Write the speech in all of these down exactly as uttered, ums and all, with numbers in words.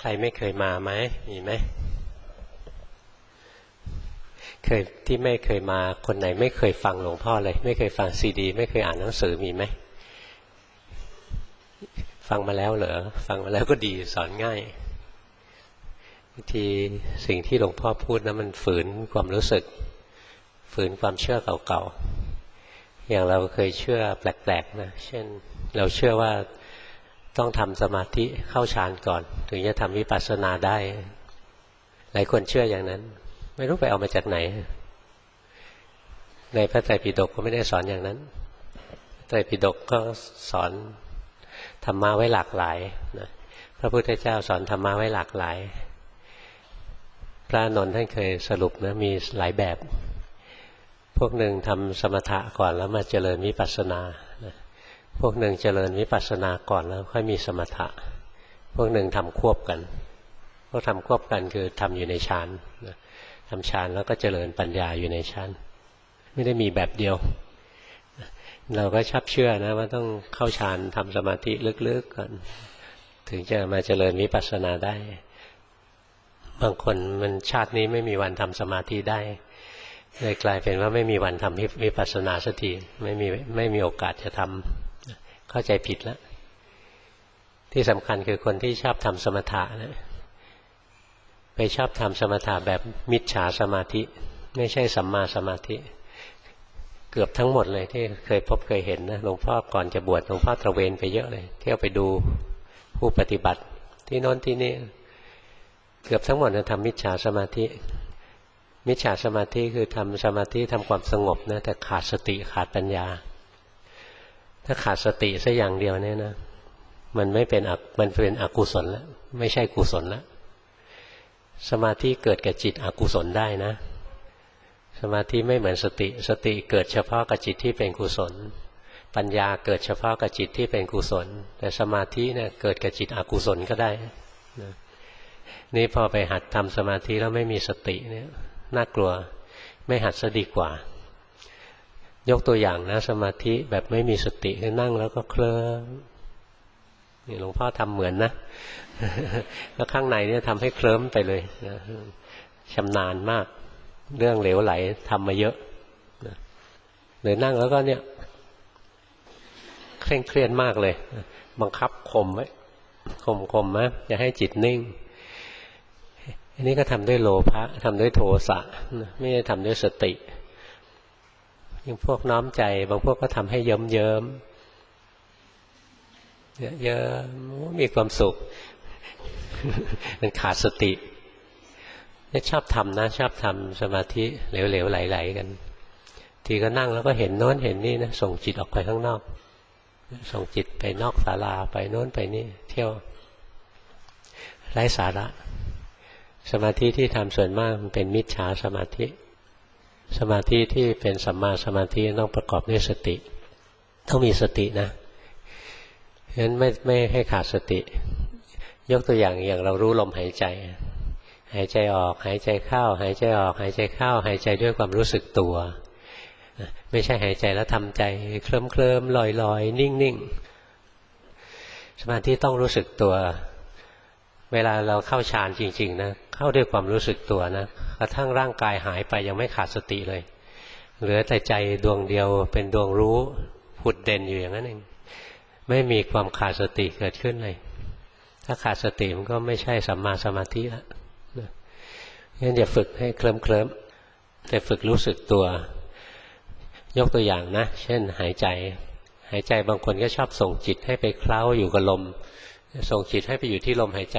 รไม่เคยมาไหมมีไหมเคยที่ไม่เคยมาคนไหนไม่เคยฟังหลวงพ่อเลยไม่เคยฟังซีดีไม่เคยอ่านหนังสือมีไหมฟังมาแล้วเหรอฟังมาแล้วก็ดีสอนง่ายบางทีสิ่งที่หลวงพ่อพูดนะมันฝืนความรู้สึกฝืนความเชื่อเก่าๆอย่างเราเคยเชื่อแปลกๆนะเช่นเราเชื่อว่าต้องทำสมาธิเข้าฌานก่อนถึงจะทำวิปัสสนาได้หลายคนเชื่ออย่างนั้นไม่รู้ไปเอามาจากไหนในพระไตรปิฎกก็ไม่ได้สอนอย่างนั้นไตรปิฎกก็สอนธรรมะไว้หลากหลายนะพระพุทธเจ้าสอนธรรมะไว้หลากหลายพระอานนท์ท่านเคยสรุปนะมีหลายแบบพวกหนึ่งทำสมถะก่อนแล้วมาเจริญวิปัสสนาพวกหนึ่งเจริญวิปัสสนาก่อนแล้วค่อยมีสมถะพวกหนึ่งทำควบกันพวกทำควบกันคือทำอยู่ในฌานทำฌานแล้วก็เจริญปัญญาอยู่ในฌานไม่ได้มีแบบเดียวเราก็ชอบเชื่อนะว่าต้องเข้าฌานทำสมาธิลึกๆก่อนถึงจะมาเจริญวิปัสสนาได้บางคนมันชาตินี้ไม่มีวันทำสมาธิได้เลยกลายเป็นว่าไม่มีวันทำวิปัสสนาสักทีไม่มีไม่มีโอกาสจะทำเข้าใจผิดแล้วที่สำคัญคือคนที่ชอบทำสมถะนะไปชอบทำสมถะแบบมิจฉาสมาธิไม่ใช่สัมมาสมาธิเกือบทั้งหมดเลยที่เคยพบเคยเห็นนะหลวงพ่อก่อนจะบวชหลวงพ่อตระเวนไปเยอะเลยเที่ยวไปดูผู้ปฏิบัติที่โน้นที่นี่เกือบทั้งหมดนะทำมิจฉาสมาธิมิจฉาสมาธิคือทำสมาธิทำความสงบนะแต่ขาดสติขาดปัญญาถ้าขาดสติสักอย่างเดียวเนี่ยนะมันไม่เป็นมันเป็นอกุศลแล้วไม่ใช่กุศลแล้วสมาธิเกิดกับจิตอกุศลได้นะสมาธิไม่เหมือนสติสติเกิดเฉพาะกับจิตที่เป็นกุศลปัญญาเกิดเฉพาะกับจิตที่เป็นกุศลแต่สมาธิเนี่ยเกิดกับจิตอกุศลก็ได้นะนี่พอไปหัดทำสมาธิแล้วไม่มีสติเนี่ยน่ากลัวไม่หัดซะดีกว่ายกตัวอย่างนะสมาธิแบบไม่มีสติคือนั่งแล้วก็เคลิ้มนี่หลวงพ่อทำเหมือนนะแล้วข้างในเนี่ยทำให้เคลิ้มไปเลยนะชำนาญมากเรื่องเหลวไหลทำมาเยอะนะหรือนั่งแล้วก็เนี่ยเคร่งเครียดมากเลยบังคับข่มไว้ข่มข่มนะจะให้จิตนิ่งอันนี้ก็ทำด้วยโลภะทำด้วยโทสะไม่ได้ทำด้วยสติอย่างพวกน้อมใจบางพวกก็ทำให้เยิ้มเยิ้มเยอะๆมีความสุขมันขาดสตินี่ชอบทำนะชอบทำสมาธิเหลวๆไหลๆกันทีก็นั่งแล้วก็เห็นโน้นเห็นนี่นะส่งจิตออกไปข้างนอกส่งจิตไปนอกศาลาไปโน้นไปนี่เที่ยวไร้สาระสมาธิที่ทำส่วนมากมันเป็นมิจฉาสมาธิสมาธิที่เป็นสัมมาสมาธิต้องประกอบด้วยสติต้องมีสตินะเพราะฉะนั้นไม่ไม่ให้ขาดสติยกตัวอย่างอย่างเรารู้ลมหายใจหายใจออกหายใจเข้าหายใจออกหายใจเข้าหายใจด้วยความรู้สึกตัวไม่ใช่หายใจแล้วทำใจเคลิ้มเคลิมลอยลอยนิ่งนิ่งสมาธิต้องรู้สึกตัวเวลาเราเข้าฌานจริงๆนะเข้าด้วยความรู้สึกตัวนะกระทั่งร่างกายหายไปยังไม่ขาดสติเลยเหลือแต่ใจดวงเดียวเป็นดวงรู้ผุดเด่นอยู่อย่างนั้นเองไม่มีความขาดสติเกิดขึ้นเลยถ้าขาดสติมันก็ไม่ใช่สัมมาสมาธิแล้วงั้นอย่าฝึกให้เคลิ้มเคลิ้มแต่ฝึกรู้สึกตัวยกตัวอย่างนะเช่นหายใจหายใจบางคนก็ชอบส่งจิตให้ไปเคล้าอยู่กับลมส่งจิตให้ไปอยู่ที่ลมหายใจ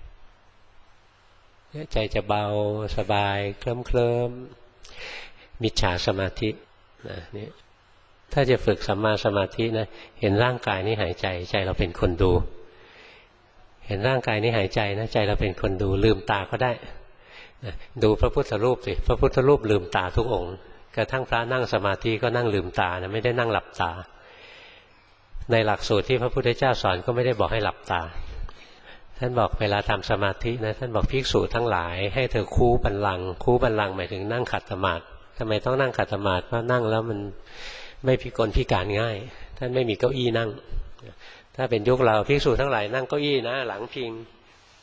ใจจะเบาสบายเคลิ้มเคลิ้มมิจฉาสมาธินะนี่ถ้าจะฝึกสัมมาสมาธินะเห็นร่างกายนี้หายใจใจเราเป็นคนดูเห็นร่างกายนี้หายใจนะใจเราเป็นคนดูลืมตาก็ได้นะดูพระพุทธรูปสิพระพุทธรูปลืมตาทุกองค์กระทั่งพระนั่งสมาธิก็นั่งลืมตานะไม่ได้นั่งหลับตาในหลักสูตรที่พระพุทธเจ้าสอนก็ไม่ได้บอกให้หลับตาท่านบอกเวลาทำสมาธินะท่านบอกภิกษุทั้งหลายให้เธอคูบัลลังก์คูบัลลังก์หมายถึงนั่งขัดสมาธิทำไมต้องนั่งขัดสมาธิเพราะนั่งแล้วมันไม่พิกลพิการง่ายท่านไม่มีเก้าอี้นั่งถ้าเป็นยุคเราภิกษุทั้งหลายนั่งเก้าอี้นะหลังพิง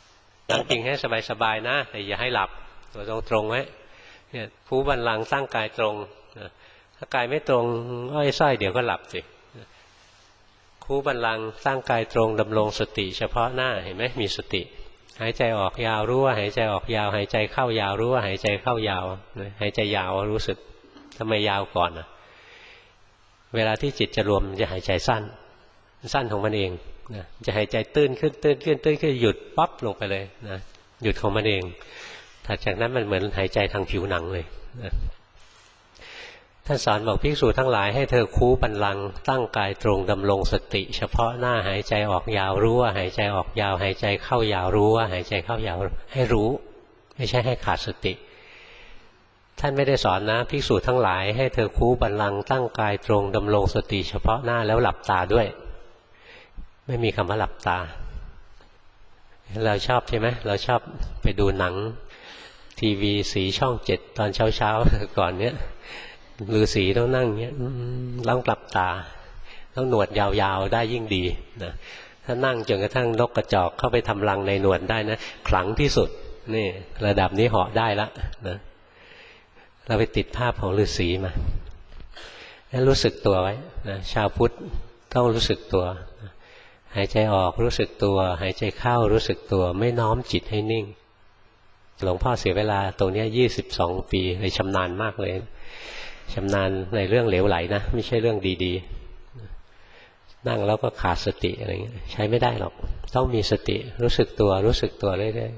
นั่งพิงให้สบายๆนะแต่อย่าให้หลับตัวตรงๆไว้เนี่ยคูบัลลังก์ตั้งกายตรงถ้ากายไม่ตรงอ้อยส้อยเดี๋ยวก็หลับสิคูบัลลังก์ตั้งกายตรงดำรงสติเฉพาะหน้าเห็นไหมมีสติหายใจออกยาวรู้ว่าหายใจออกยาวหายใจเข้ายาวรู้ว่าหายใจเข้ายาวหายใจยาวรู้สึกทำไมยาวก่อนอ่ะเวลาที่จิตจะรวมจะหายใจสั้นสั้นของมันเองนะจะหายใจตื้นขึ้นตื้นขึ้นตื้นขึ้นหยุดปั๊บลงไปเลยนะหยุดของมันเองถัดจากนั้นมันเหมือนหายใจทางผิวหนังเลยนะท่านสอนบอกภิกษุทั้งหลายให้เธอคูบัลลังก์ตั้งกายตรงดำรงสติเฉพาะหน้าหายใจออกยาวรู้ว่าหายใจออกยาวหายใจเข้ายาวรู้ว่าหายใจเข้ายาวให้รู้ไม่ใช่ให้ขาดสติท่านไม่ได้สอนนะภิกษุทั้งหลายให้เธอคูบัลลังก์ตั้งกายตรงดำรงสติเฉพาะหน้าแล้วหลับตาด้วยไม่มีคำว่าหลับตาเราชอบใช่ไหมเราชอบไปดูหนังทีวีสีช่องเจ็ดตอนเช้าเช้าก่อนเนี้ยฤาษีต้องนั่งเงี้ยต้องหลับตาต้องหนวดยาวๆได้ยิ่งดีนะถ้านั่งจนกระทั่งนกกระจอกเข้าไปทำรังในหนวดได้นะขลังที่สุดนี่ระดับนี้เหาะได้ละนะเราไปติดภาพของฤาษีมาแล้วรู้สึกตัวไว้นะชาวพุทธต้องรู้สึกตัวหายใจออกรู้สึกตัวหายใจเข้ารู้สึกตัวไม่น้อมจิตให้นิ่งหลวงพ่อเสียเวลาตรงนี้ยี่สิบสองปีเลยชำนาญมากเลยชำนาญในเรื่องเหลวไหลนะไม่ใช่เรื่องดีๆนั่งแล้วก็ขาดสติอะไรเงี้ยใช้ไม่ได้หรอกต้องมีสติรู้สึกตัวรู้สึกตัวเรื่อย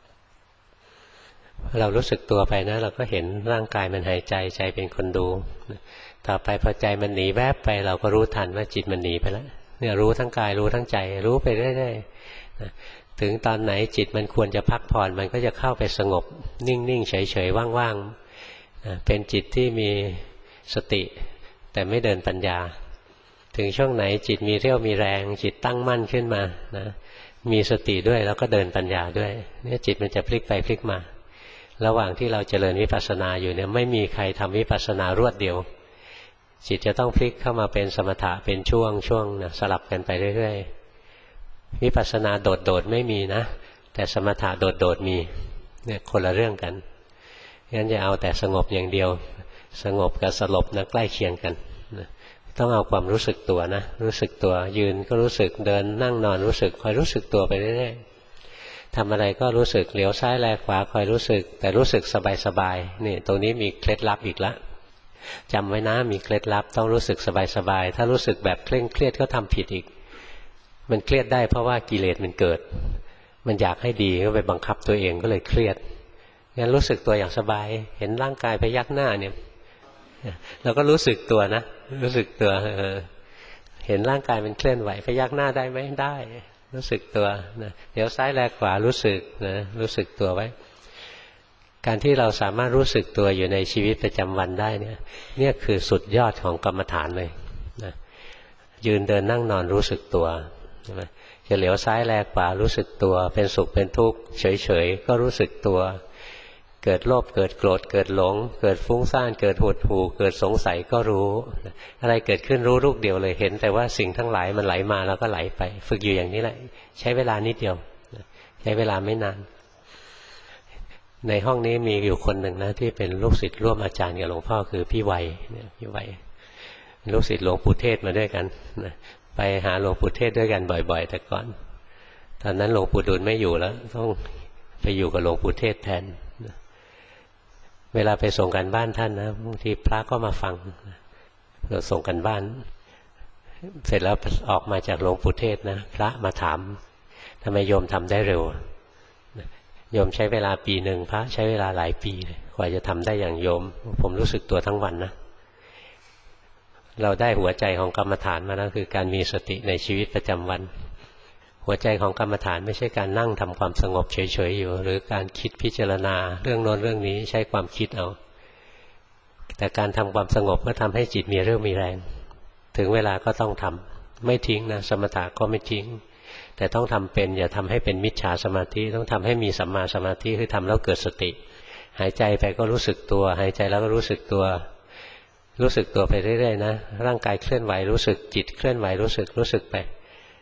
ๆเรารู้สึกตัวไปนะเราก็เห็นร่างกายมันหายใจใจเป็นคนดูต่อไปพอใจมันหนีแวบไปเราก็รู้ทันว่าจิตมันหนีไปแล้วเนี่ยรู้ทั้งกายรู้ทั้งใจรู้ไปเรื่อยๆถึงตอนไหนจิตมันควรจะพักผ่อนมันก็จะเข้าไปสงบนิ่งๆเฉยๆว่างๆเป็นจิตที่มีสติแต่ไม่เดินปัญญาถึงช่วงไหนจิตมีเรี่ยวมีแรงจิตตั้งมั่นขึ้นมานะมีสติด้วยแล้วก็เดินปัญญาด้วยเนี่ยจิตมันจะพลิกไปพลิกมาระหว่างที่เราเจริญวิปัสสนาอยู่เนี่ยไม่มีใครทำวิปัสสนารวดเดียวจิตจะต้องพลิกเข้ามาเป็นสมถะเป็นช่วงช่วงนะสลับกันไปเรื่อยๆวิปัสสนาโดดๆไม่มีนะแต่สมถะโดดๆมีเนี่ยคนละเรื่องกันงั้นจะเอาแต่สงบอย่างเดียวสงบกับสลบนะใกล้เคียงกันนะต้องเอาความรู้สึกตัวนะรู้สึกตัวยืนก็รู้สึกเดินนั่งนอนรู้สึกคอยรู้สึกตัวไปเรื่อยๆทำอะไรก็รู้สึกเหลียวซ้ายแลขวาคอยรู้สึกแต่รู้สึกสบายๆนี่ตรงนี้มีเคล็ดลับอีกละจำไว้นะมีเคล็ดลับต้องรู้สึกสบายๆถ้ารู้สึกแบบเคร่งเครียดก็ทำผิดอีกมันเครียดได้เพราะว่ากิเลสมันเกิดมันอยากให้ดีก็ไปบังคับตัวเองก็เลยเครียดงั้นรู้สึกตัวอย่างสบายเห็นร่างกายพยักหน้าเนี่ยเราก็รู้สึกตัวนะรู้สึกตัวเห็นร่างกายมันเคลื่อนไหวพยักหน้าได้ไหมได้รู้สึกตัวนะเดี๋ยวซ้ายแลขวารู้สึกนะรู้สึกตัวไว้การที่เราสามารถรู้สึกตัวอยู่ในชีวิตประจำวันได้เนี่ยเนี่ยคือสุดยอดของกรรมฐานเลยนะยืนเดินนั่งนอนรู้สึกตัวใช่ไหมจะเหลียวซ้ายแลขวารู้สึกตัวเป็นสุขเป็นทุกข์เฉยๆก็รู้สึกตัวเกิดโลภเกิดโกรธเกิดหลงเกิดฟุ้งซ่านเกิดหดหู่เกิดสงสัยก็รู้อะไรเกิดขึ้นรู้ลูกเดียวเลยเห็นแต่ว่าสิ่งทั้งหลายมันไหลมาแล้วก็ไหลไปฝึกอยู่อย่างนี้แหละใช้เวลานิดเดียวใช้เวลาไม่นานในห้องนี้มีอยู่คนหนึ่งนะที่เป็นลูกศิษย์ร่วมอาจารย์กับหลวงพ่อคือพี่ไวเนี่ยพี่ไวลูกศิษย์หลวงปู่เทศมาด้วยกันไปหาหลวงปู่เทศด้วยกันบ่อยๆแต่ก่อนตอนนั้นหลวงปู่ดูลไม่อยู่แล้วต้องไปอยู่กับหลวงปู่เทศแทนเวลาไปส่งกันบ้านท่านนะบางทีพระก็มาฟังเราส่งกันบ้านเสร็จแล้วออกมาจากหลวงปู่เทศนะพระมาถามทำไมโยมทำได้เร็วโยมใช้เวลาปีหนึ่งพระใช้เวลาหลายปีเลยกว่าจะทำได้อย่างโยมผมรู้สึกตัวทั้งวันนะเราได้หัวใจของกรรมฐานมาแล้วคือการมีสติในชีวิตประจำวันหัวใจของกรรมฐานไม่ใช่การนั่งทำความสงบเฉยๆอยู่หรือการคิดพิจารณาเรื่องโน้นเรื่องนี้ใช้ความคิดเอาแต่การทำความสงบก็ทำให้จิตมีเรี่ยวมีแรงถึงเวลาก็ต้องทำไม่ทิ้งนะสมถะก็ไม่ทิ้งแต่ต้องทำเป็นอย่าทำให้เป็นมิจฉาสมาธิต้องทำให้มีสัมมาสมาธิคือทำแล้วเกิดสติหายใจไปก็รู้สึกตัวหายใจแล้วก็รู้สึกตัวรู้สึกตัวไปเรื่อยๆนะร่างกายเคลื่อนไหวรู้สึกจิตเคลื่อนไหวรู้สึกรู้สึกไป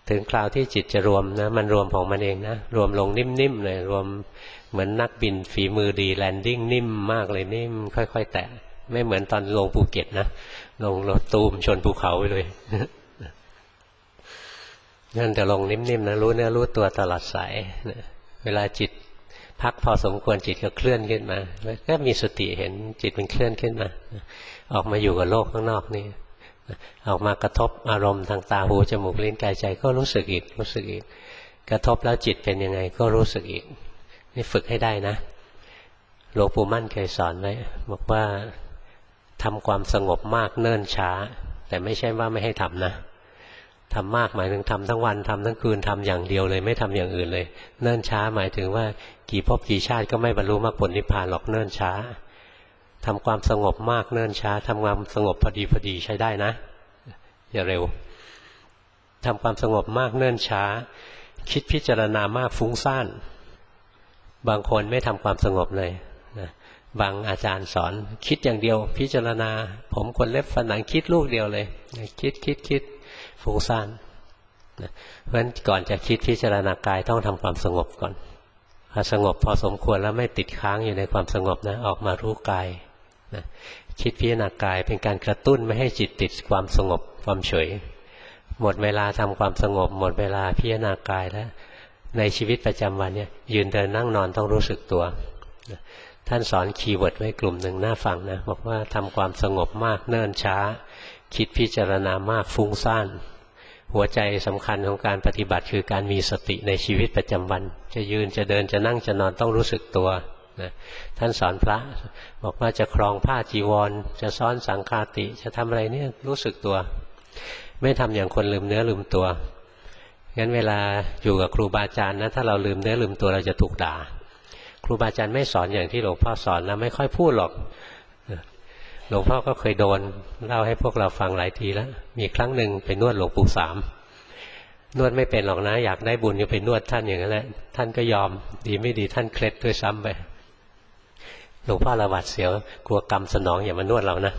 ถึงคราวที่จิตจะรวมนะมันรวมของมันเองนะรวมลงนิ่มๆเลยรวมเหมือนนักบินฝีมือดีแลนดิ้งนิ่มมากเลยนิ่มค่อยๆแตะไม่เหมือนตอนลงภูเก็ตนะลงรถตูมชนภูเขาไปเลยนั่นจะลงนิ่มๆนะรู้เนื้อรู้ตัวตลอดสายเวลาจิตพักพอสมควรจิตก็เคลื่อนขึ้นมาแล้วก็มีสติเห็นจิตมันเคลื่อนขึ้นมาออกมาอยู่กับโลกข้างนอกนี่ออกมากระทบอารมณ์ทางตาหูจมูกลิ้นกายใจก็รู้สึกอีกรู้สึกอีกกระทบแล้วจิตเป็นยังไงก็รู้สึกอีกนี่ฝึกให้ได้นะหลวงปู่มั่นเคยสอนไว้บอกว่าทำความสงบมากเนิ่นช้าแต่ไม่ใช่ว่าไม่ให้ทำนะทำมากหมายถึงทำทั้งวันทำทั้งคืนทำอย่างเดียวเลยไม่ทำอย่างอื่นเลยเนิ่นช้าหมายถึงว่ากี่ภพกี่ชาติก็ไม่บรรลุมรรคผลนิพพานหรอกเนิ่นช้าทำความสงบมากเนิ่นช้าทำความสงบพอดีพอดีใช้ได้นะอย่าเร็วทำความสงบมากเนิ่นช้าคิดพิจารณามากฟุ้งซ่านบางคนไม่ทำความสงบเลยนะบางอาจารย์สอนคิดอย่างเดียวพิจารณาผมขนเล็บฝันหนังคิดลูกเดียวเลยคิดคิดคิดฟุ้งซ่านนะเพราะฉะนั้นก่อนจะคิดพิจารณากายต้องทำความสงบก่อนพอสงบพอสมควรแล้วไม่ติดค้างอยู่ในความสงบนะออกมารู้กายนะคิดพิจารณากายเป็นการกระตุ้นไม่ให้จิตติดความสงบความเฉยหมดเวลาทำความสงบหมดเวลาพิจารณากายแล้วในชีวิตประจำวันเนี่ยยืนเดินนั่งนอนต้องรู้สึกตัวนะท่านสอนคีย์เวิร์ดไว้กลุ่มหนึ่งน่าฟังนะบอกว่าทำความสงบมากเนิ่นช้าคิดพิจารณามากฟุ้งซ่านหัวใจสำคัญของการปฏิบัติคือการมีสติในชีวิตประจำวันจะยืนจะเดินจะนั่งจะนอนต้องรู้สึกตัวนะท่านสอนพระบอกว่าจะครองผ้าจีวรจะซ้อนสังฆาติจะทำอะไรเนี่ยรู้สึกตัวไม่ทำอย่างคนลืมเนื้อลืมตัวงั้นเวลาอยู่กับครูบาอาจารย์นะถ้าเราลืมเนื้อลืมตัวเราจะถูกด่าครูบาอาจารย์ไม่สอนอย่างที่หลวงพ่อสอนนะไม่ค่อยพูดหรอกหลวงพ่อก็เคยโดนเล่าให้พวกเราฟังหลายทีแล้วมีครั้งหนึ่งไปนวดหลวงปู่สามนวดไม่เป็นหรอกนะอยากได้บุญก็ไปนวดท่านอย่างนั้นแหละท่านก็ยอมดีไม่ดีท่านเคล็ดด้วยซ้ำไปหลวงพ่อระหวาดเสียวกลัวกรรมสนองอย่ามานวดเรานะ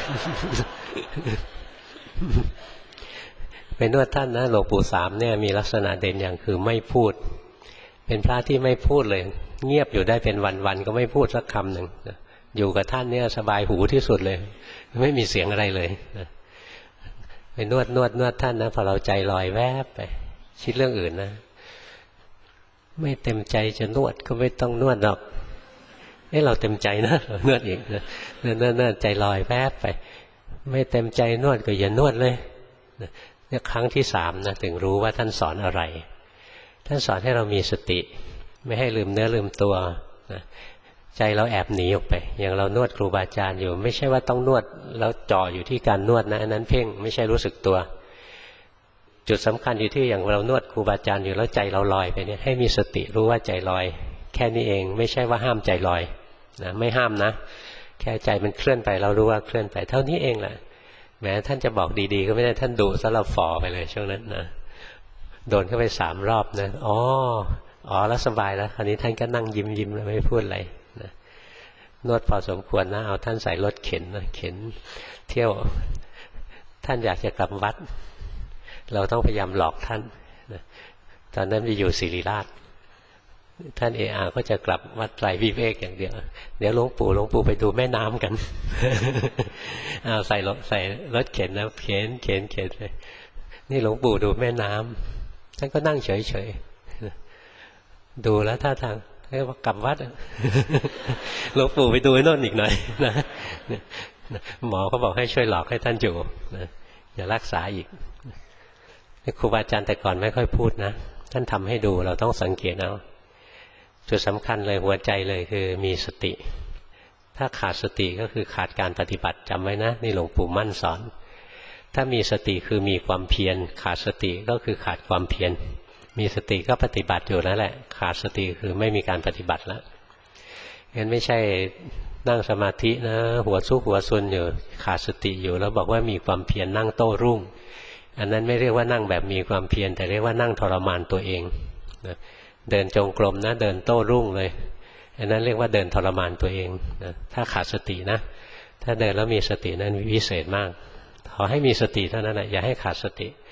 ไปนวดท่านนะหลวงปู่สามเนี่ยมีลักษณะเด่นอย่างคือไม่พูดเป็นพระที่ไม่พูดเลยเงียบอยู่ได้เป็นวันๆก็ไม่พูดสักคำหนึ่งอยู่กับท่านเนี่ยสบายหูที่สุดเลยไม่มีเสียงอะไรเลยไปนวดนวดนวดท่านนะพอเราใจลอยแวบไปคิดเรื่องอื่นนะไม่เต็มใจจะนวดก็ไม่ต้องนวดหรอกให้เราเต็มใจนะนวดอีกนะนวดนวดใจลอยแวบไปไม่เต็มใจนวดก็อย่านวดเลยเนี่ยครั้งที่สามนะถึงรู้ว่าท่านสอนอะไรท่านสอนให้เรามีสติไม่ให้ลืมเนื้อลืมตัวนะใจเราแอบหนีออกไปอย่างเรานวดครูบาอาจารย์อยู่ไม่ใช่ว่าต้องนวดแล้วจ่ออยู่ที่การนวดนะอันนั้นเพ่งไม่ใช่รู้สึกตัวจุดสำคัญอยู่ที่อย่างเรานวดครูบาอาจารย์อยู่แล้วใจเราลอยไปเนี่ยให้มีสติรู้ว่าใจลอยแค่นี้เองไม่ใช่ว่าห้ามใจลอยนะไม่ห้ามนะแค่ใจมันเคลื่อนไปเรารู้ว่าเคลื่อนไปเท่านี้เองแหละแม้ท่านจะบอกดีๆก็ไม่ได้ท่านดุซะเราฝ่อไปเลยช่วงนั้นนะโดนเข้าไปสามรอบนะอ๋ออ๋อแล้วสบายแล้วคราวนี้ท่านก็นั่งยิ้มยิ้มแล้วไม่พูดอะไรนะนวดพอสมควรนะเอาท่านใส่รถเข็นนะเข็นเที่ยวท่านอยากจะกลับวัดเราต้องพยายามหลอกท่านนะตอนนั้นไปอยู่ศิริราชท่านเออาก็จะกลับวัดไตรวิเวกอย่างเดียวเดี๋ยวหลวงปู่หลวงปู่ไปดูแม่น้ำกันเอาใส่รถใส่รถเข็นนะเข็นเข็นเข็นไปนี่หลวงปู่ดูแม่น้ำท่านก็นั่งเฉยๆดูแล้วท่าทางเรียกว่ากลับวัดหลวงปู่ไปดูโน่นอีกหน่อยนะหมอเขาบอกให้ช่วยหลอกให้ท่านอยู่นะอย่ารักษาอีกครูบาอาจารย์แต่ก่อนไม่ค่อยพูดนะท่านทำให้ดูเราต้องสังเกตเอาจุดสำคัญเลยหัวใจเลยคือมีสติถ้าขาดสติก็คือขาดการปฏิบัติจำไว้นะนี่หลวงปู่มั่นสอนถ้ามีสติคือมีความเพียรขาดสติก็คือขาดความเพียรมีสติก็ปฏิบัติอยู่นั่นแหละขาดสติคือไม่มีการปฏิบัติแล้วงั้นไม่ใช่นั่งสมาธินะหัวซุกหัวซุนอยู่ขาดสติอยู่แล้วบอกว่ามีความเพียรนั่งโต้รุ่งอันนั้นไม่เรียกว่านั่งแบบมีความเพียรแต่เรียกว่านั่งทรมานตัวเองนะเดินจงกรมนะเดินโต้รุ่งเลยอันนั้นเรียกว่าเดินทรมานตัวเองนะถ้าขาดสตินะถ้าเดินแล้วมีสตินั้นวิเศษมากขอให้มีสติเท่านั้นแหละอย่าให้ขาดสติ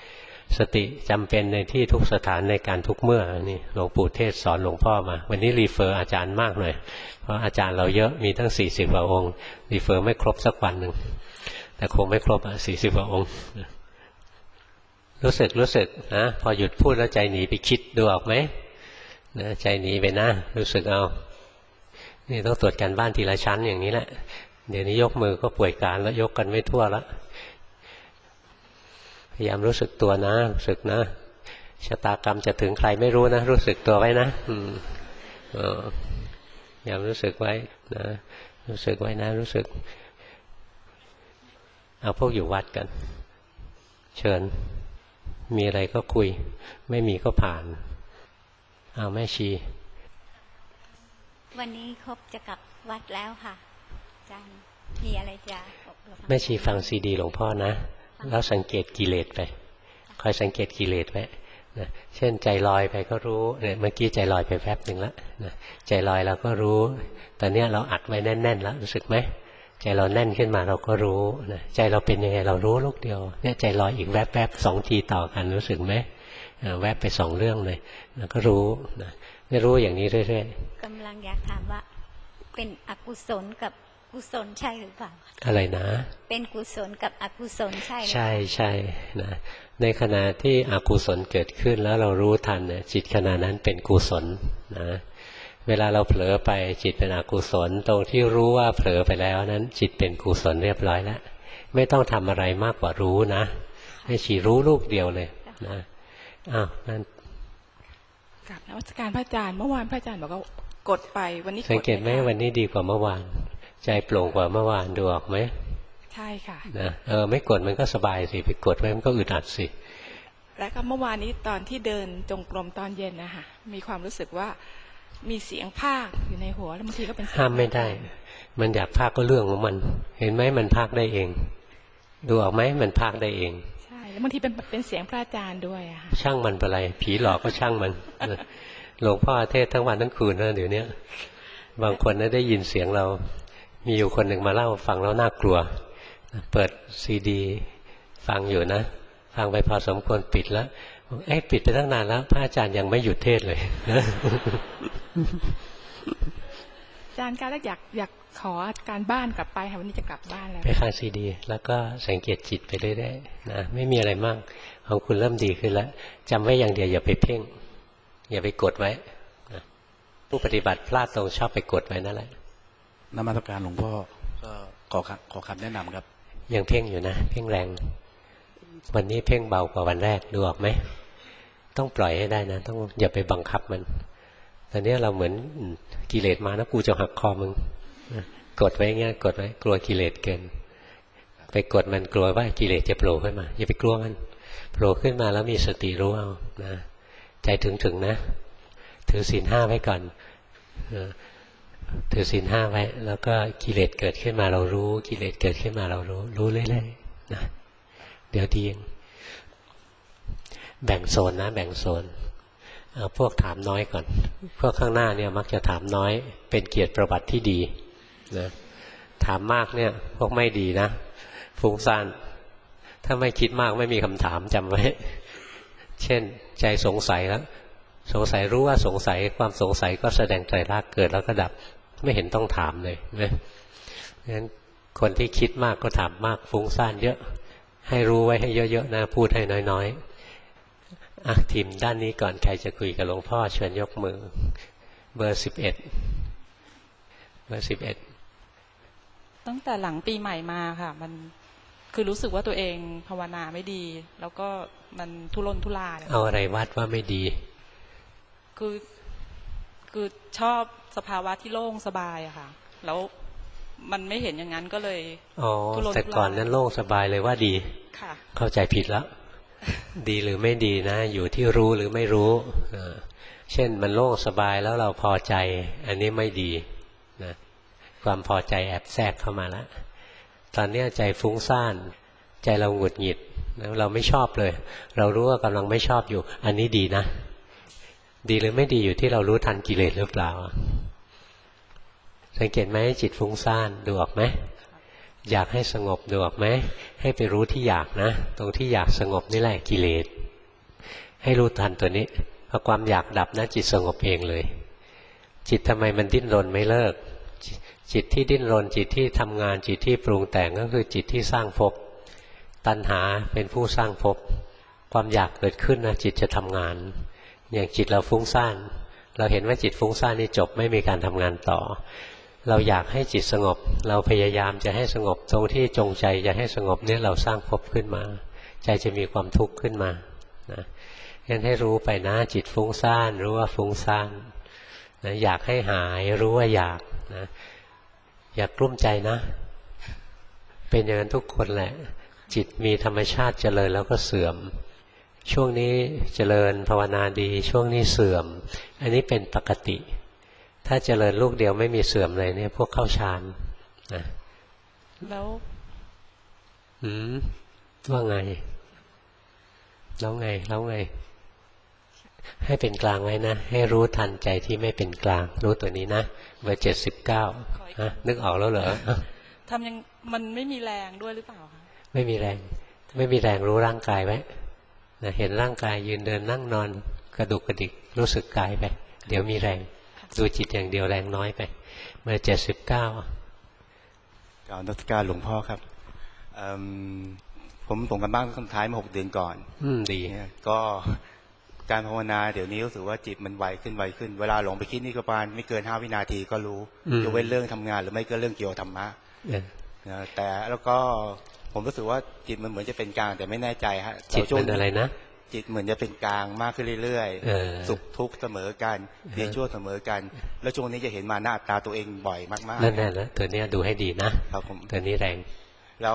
สติจำเป็นในที่ทุกสถานในการทุกเมื่อนี่หลวงปู่เทศสอนหลวงพ่อมาวันนี้รีเฟอร์อาจารย์มากหน่อยเพราะอาจารย์เราเยอะมีทั้งสี่สิบกว่าองค์รีเฟอร์ไม่ครบสักวันหนึ่งแต่คงไม่ครบอ่ะสี่สิบกว่าองค์รู้สึกรู้สึกนะพอหยุดพูดแล้วใจหนีไปคิดดูออกไหมนะใจหนีไปนะรู้สึกเอานี่ต้องตรวจการบ้านทีละชั้นอย่างนี้แหละเดี๋ยวนี้ยกมือก็ป่วยการแล้วยกกันไม่ทั่วแล้วพยายามรู้สึกตัวนะรู้สึกนะชะตากรรมจะถึงใครไม่รู้นะรู้สึกตัวไว้นะอืมอ๋อพยายามรู้สึกไว้นะรู้สึกไว้นะรู้สึกเอาพวกอยู่วัดกันเชิญมีอะไรก็คุยไม่มีก็ผ่านเอาแม่ชีวันนี้ครบจะกลับวัดแล้วค่ะอาจารย์มีอะไรจะอบรมแม่ชีฟังซีดีหลวงพ่อนะแล้วสังเกตกิเลสไปคอยสังเกตกิเลสไว้นะเช่นใจลอยไปก็รู้เนี่ยเมื่อกี้ใจลอยไปแป๊บหนึ่งแล้วนะใจลอยเราก็รู้ตอนนี้เราอัดไว้แน่นๆแล้วรู้สึกไหมใจเราแน่นขึ้นมาเราก็รู้นะใจเราเป็นยังไงเรารู้ลูกเดียวเนี่ยใจลอยอีกแวบๆสองทีต่อกันรู้สึกไหมแวบไปสองเรื่องเลยแล้วก็รู้นะไม่รู้อย่างนี้เรื่อยๆกำลังอยากถามว่าเป็นอกุศลกับกุศลใช่หรือเปล่าอะไรนะเป็นกุศลกับอกุศลใช่ใช่ใช่นะในขณะที่อกุศลเกิดขึ้นแล้วเรารู้ทันเนี่ยจิตขณะนั้นเป็นกุศลนะเวลาเราเผลอไปจิตเป็นอกุศลตรงที่รู้ว่าเผลอไปแล้วนั้นจิตเป็นกุศลเรียบร้อยแล้วไม่ต้องทำอะไรมากกว่ารู้นะให้ฉีรู้ลูกเดียวเลยนะอ้าวนั่นกราบนมัสการพระอาจารย์เมื่อวานพระอาจารย์บอกว่ากดไปวันนี้สังเกตไหมวันนี้ดีกว่าเมื่อวานใจโปร่งกว่าเมื่อวานดูออกไหมใช่ค่ะนะเออไม่กดมันก็สบายสิไปกดไว้มันก็อึดอัดสิแล้วก็เมื่อวานนี้ตอนที่เดินจงกรมตอนเย็นนะคะมีความรู้สึกว่ามีเสียงภาคอยู่ในหัวแล้วบางทีก็เป็นห้ามไม่ได้มันอยากภาคก็เรื่องของมันเห็นไหมมันภาคได้เองดูออกไหมมันภาคได้เองใช่แล้วบางทีเป็นเป็นเสียงพระอาจารย์ด้วยอะค่ะช่างมันไปเลยผีหลอกก็ช่างมันหลวงพ่อเทศทั้งวันทั้งคืนนะเดี๋ยวนี้บางคนได้ยินเสียงเรามีอยู่คนหนึ่งมาเล่าฟังแล้วน่ากลัวเปิดซีดีฟังอยู่นะฟังไปพอสมควรปิดแล้วเอ๊ะปิดไปตั้งนานแล้วพระอาจารย์ยังไม่หยุดเทศเลยอาจารย์การแล้วอยากอยากขอการบ้านกลับไปค่ะวันนี้จะกลับบ้านแล้วไปฟังซีดีแล้วก็สังเกตจิตไปเรื่อยๆนะไม่มีอะไรมากของคุณเริ่มดีขึ้นแล้วจำไว้อย่างเดียวอย่าไปเพ่งอย่าไปกดไว้นะผู้ปฏิบัติพลาดตรงชอบไปกดไว้นั่นแหละนมัสการหลวงพ่อก็ขอขอคำแนะนำครับยังเพ่งอยู่นะเพ่งแรงวันนี้เพ่งเบากว่าวันแรกดูออกไหมต้องปล่อยให้ได้นะต้องอย่าไปบังคับมันตอนนี้เราเหมือนกิเลสมานะกูจะหักคอมึงกดไว้เงี้ยกดไว้กลัวกิเลสเกินไปกดมันกลัวว่ากิเลสจะโผล่ขึ้นมาอย่าไปกลัวมันโผล่ขึ้นมาแล้วมีสติรู้เอานะใจถึงถึงนะถือศีลห้าไว้ก่อนถือศีลห้าไว้แล้วก็กิเลสเกิดขึ้นมาเรารู้กิเลสเกิดขึ้นมาเรารู้รู้เรื่อยๆนะเดี๋ยวดีแบ่งโซนนะแบ่งโซนเอาพวกถามน้อยก่อนพวกข้างหน้าเนี่ยมักจะถามน้อยเป็นเกียรติประวัติที่ดีนะถามมากเนี่ยพวกไม่ดีนะฟุ้งซ่านถ้าไม่คิดมากไม่มีคำถามจำไว้เช่นใจสงสัยแล้วสงสัยรู้ว่าสงสัยความสงสัยก็แสดงไตรลักษณ์เกิดแล้วก็ดับไม่เห็นต้องถามเลยนะงั้นคนที่คิดมากก็ถามมากฟุ้งซ่านเยอะให้รู้ไว้ให้เยอะๆนะพูดให้น้อยๆอ่ะทีมด้านนี้ก่อนใครจะคุยกับหลวงพ่อเชิญยกมือเบอร์สิบเอ็ดเบอร์สิบเอ็ดตั้งแต่หลังปีใหม่มาค่ะมันคือรู้สึกว่าตัวเองภาวนาไม่ดีแล้วก็มันทุรนทุรายเอาอะไรวัดว่าไม่ดีคือคือชอบสภาวะที่โล่งสบายอะค่ะแล้วมันไม่เห็นอย่างนั้นก็เลยอ๋อแต่ก่อนนั้นโล่งสบายเลยว่าดีค่ะเข้าใจผิดแล้ว ดีหรือไม่ดีนะอยู่ที่รู้หรือไม่รู้เช่นมันโล่งสบายแล้วเราพอใจอันนี้ไม่ดีนะความพอใจแอบแทรกเข้ามาแล้วตอนนี้ใจฟุ้งซ่านใจเราหงุดหงิดแล้วเราไม่ชอบเลยเรารู้ว่ากำลังไม่ชอบอยู่อันนี้ดีนะดีหรือไม่ดีอยู่ที่เรารู้ทันกิเลสหรือเปล่าสังเกตไหมจิตฟุ้งซ่านดูออกไหมอยากให้สงบดูออกไหมให้ไปรู้ที่อยากนะตรงที่อยากสงบนี่แหละกิเลสให้รู้ทันตัวนี้พอความอยากดับนะจิตสงบเองเลยจิตทำไมมันดิ้นรนไม่เลิกจิตที่ดิ้นรนจิตที่ทำงานจิตที่ปรุงแต่งก็คือจิตที่สร้างภพตัณหาเป็นผู้สร้างภพความอยากเกิดขึ้นนะจิตจะทำงานอย่างจิตเราฟุ้งซ่านเราเห็นว่าจิตฟุ้งซ่านนี่จบไม่มีการทำงานต่อเราอยากให้จิตสงบเราพยายามจะให้สงบตรงที่จงใจจะให้สงบเนี่ยเราสร้างภพขึ้นมาใจจะมีความทุกข์ขึ้นมานะงั้นให้รู้ไปนะจิตฟุ้งซ่านรู้ว่าฟุ้งซ่านนะอยากให้หายรู้ว่าอยากนะอย่ากลุ้มใจนะเป็นอย่างนั้นทุกคนแหละจิตมีธรรมชาติเจริญแล้วก็เสื่อมช่วงนี้เจริญภาวนาดีช่วงนี้เสื่อมอันนี้เป็นปกติถ้าเจริญลูกเดียวไม่มีเสื่อมเลยเนี่ยพวกเข้าฌานนะแล้วอืมว่าไงแล้วไงแล้วไงให้เป็นกลางไว้นะให้รู้ทันใจที่ไม่เป็นกลางรู้ตัวนี้นะเบอร์เจ็ดสิบเก้าฮะนึกออกแล้วเหรอทำยังมันไม่มีแรงด้วยหรือเปล่าคะไม่มีแรงไม่มีแรงรู้ร่างกายไว้นะเห็นร่างกายยืนเดินนั่งนอนกระดุกกระดิกรู้สึกกายไปเดี๋ยวมีแรงดูจิตอย่างเดียวแรงน้อยไปเบอร์เจ็ดสิบเก้ากราบนมัสการหลวงพ่อครับผมส่งกันบ้านครั้งท้ายมาหกเดือนก่อนอืมดีก็การภาวนาเดี๋ยวนี้รู้สึกว่าจิตมันไวขึ้นไวขึ้นเวลาหลงไปคิดนี่ก็ประมาณไม่เกินห้าวินาทีก็รู้ยกเว้นเรื่องทำงานหรือไม่ก็เรื่องเกี่ยวกับธรรมะแต่แล้วก็ผมรู้สึกว่าจิตมันเหมือนจะเป็นกลางแต่ไม่แน่ใจฮะจิตเป็นอะไรนะจิตเหมือนจะเป็นกลางมากขึ้นเรื่อยๆสุขทุกข์เสมอกันดีชั่วเสมอกันแล้วช่วงนี้จะเห็นมาหน้าตาตัวเองบ่อยมากๆนั่นแหละตัวนี้ดูให้ดีนะครับผมตัวนี้แรงแล้ว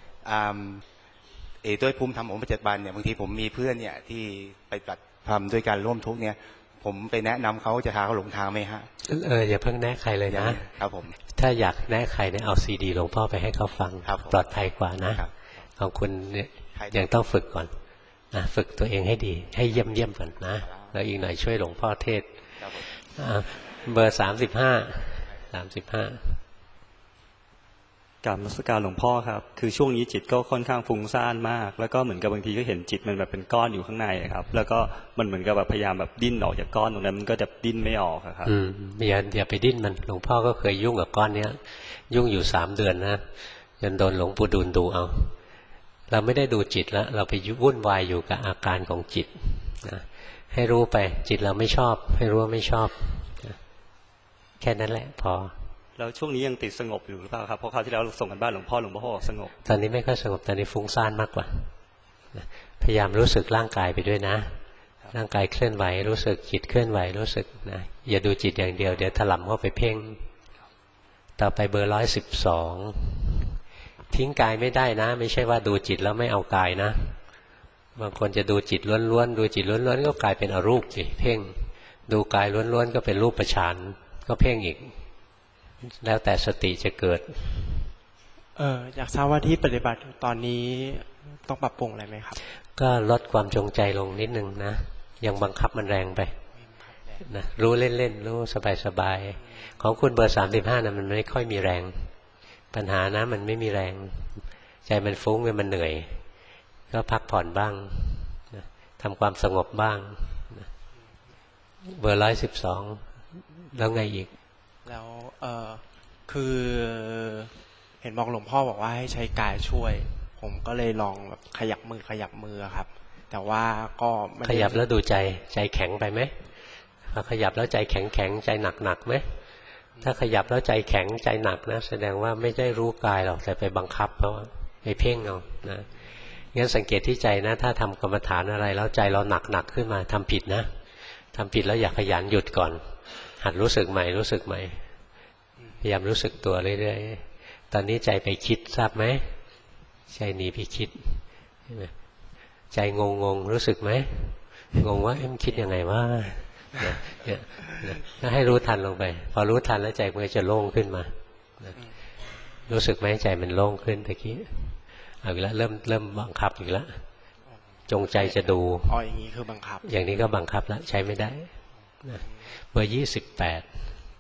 เอด้วยภูมิธรรมของปัจจุบันเนี่ยบางทีผมมีเพื่อนเนี่ยที่ไปปฏิบัติธรรมด้วยการร่วมทุกข์เนี่ยผมไปแนะนำเขาจะพาเขาหลงทางไหมฮะเอออย่าเพิ่งแนะใครเลยนะครับผมถ้าอยากแนะใครเนี่ยเอาซีดีหลวงพ่อไปให้เขาฟังปลอดภัยกว่านะของคุณเนี่ยยังต้องฝึกก่อนนะฝึกตัวเองให้ดีให้เยี่ยมเยี่ยมก่อนนะแล้วอีกหน่อยช่วยหลวงพ่อเทศเบอร์สามสิบห้าสามสิบห้ากราบนมัสการหลวงพ่อครับคือช่วงนี้จิตก็ค่อนข้างฟุ้งซ่านมากแล้วก็เหมือนกับบางทีก็เห็นจิตมันแบบเป็นก้อนอยู่ข้างในครับแล้วก็มันเหมือนกับแบบพยายามแบบดิ้นออกจากก้อนตรงนั้นมันก็จะดิ้นไม่ออกครับอืมอย่าอย่าไปดิ้นมันหลวงพ่อก็เคยยุ่งกับก้อนเนี้ยยุ่งอยู่สามเดือนนะจนโดนหลวงปู่ดูลดูเอาเราไม่ได้ดูจิตแล้วเราไปวุ่นวายอยู่กับอาการของจิตนะให้รู้ไปจิตเราไม่ชอบให้รู้ว่าไม่ชอบนะแค่นั้นแหละพอแล้วช่วงนี้ยังติดสงบอยู่หรือเปล่าครับเพราะคราวที่แล้วส่งกันบ้านหลวงพ่อหลวงพ่อสงบตอนนี้ไม่ค่อยสงบตอนนี้ฟุ้งซ่านมากกว่าพยายามรู้สึกร่างกายไปด้วยนะร่างกายเคลื่อนไหวรู้สึกจิตเคลื่อนไหวรู้สึกนะอย่าดูจิตอย่างเดียวเดี๋ยวถลำเข้าไปเพ่งต่อไปเบอร์ร้อยสิบสองทิ้งกายไม่ได้นะไม่ใช่ว่าดูจิตแล้วไม่เอากายนะบางคนจะดูจิตล้วนๆดูจิตล้วนๆก็กลายเป็นอรูปสิเพ่งดูกายล้วนๆก็เป็นรูปฌานก็เพ่งอีกแล้วแต่สติจะเกิดเอออยากทราบว่าที่ปฏิบัติตอนนี้ต้องปรับปรุงอะไรไหมครับก็ลดความจงใจลงนิดนึงนะยังบังคับมันแรงไปนะรู้เล่นๆรู้สบายๆของคุณเบอร์สามสิบห้านะมันไม่ค่อยมีแรงปัญหานะมันไม่มีแรงใจมันฟุ้งมันเหนื่อยก็พักผ่อนบ้างนะทำความสงบบ้างนะเบอร์ร้อยสิบสองแล้วไงอีกแล้วเออคือเห็นบอกหลวงพ่อบอกว่าให้ใช้กายช่วยผมก็เลยลองแบบขยับมือขยับมือครับแต่ว่าก็ขยับแล้วดูใจใจแข็งไปไหมขยับแล้วใจแข็งแข็งใจหนักหนักไหมถ้าขยับแล้วใจแข็งใจหนักนะแสดงว่าไม่ได้รู้กายหรอกแต่ไปบังคับเพราะไปเพ่งเอานะงั้นสังเกตที่ใจนะถ้าทำกรรมฐานอะไรแล้วใจเราหนักหนักขึ้นมาทำผิดนะทำผิดแล้วอย่าขยันหยุดก่อนหัดรู้สึกใหม่รู้สึกใหม่พยายามรู้สึกตัวเรื่อยๆตอนนี้ใจไปคิดทราบไหมใจหนีไปคิดใจงงงรู้สึกไหมงงว่าเอ็มคิดยังไงว่าเนี่ยถ้าให้รู้ทันลงไปพอรู้ทันแล้วใจมันจะโล่งขึ้นมารู้สึกไหมใจมันโล่งขึ้นตะกี้เอาอีกแล้วเริ่มเริ่มบังคับอีกแล้วจงใจจะดูอ๋ออย่างนี้คือบังคับอย่างนี้ก็บังคับแล้วใช้ไม่ได้เบอร์ยี่สิบแปด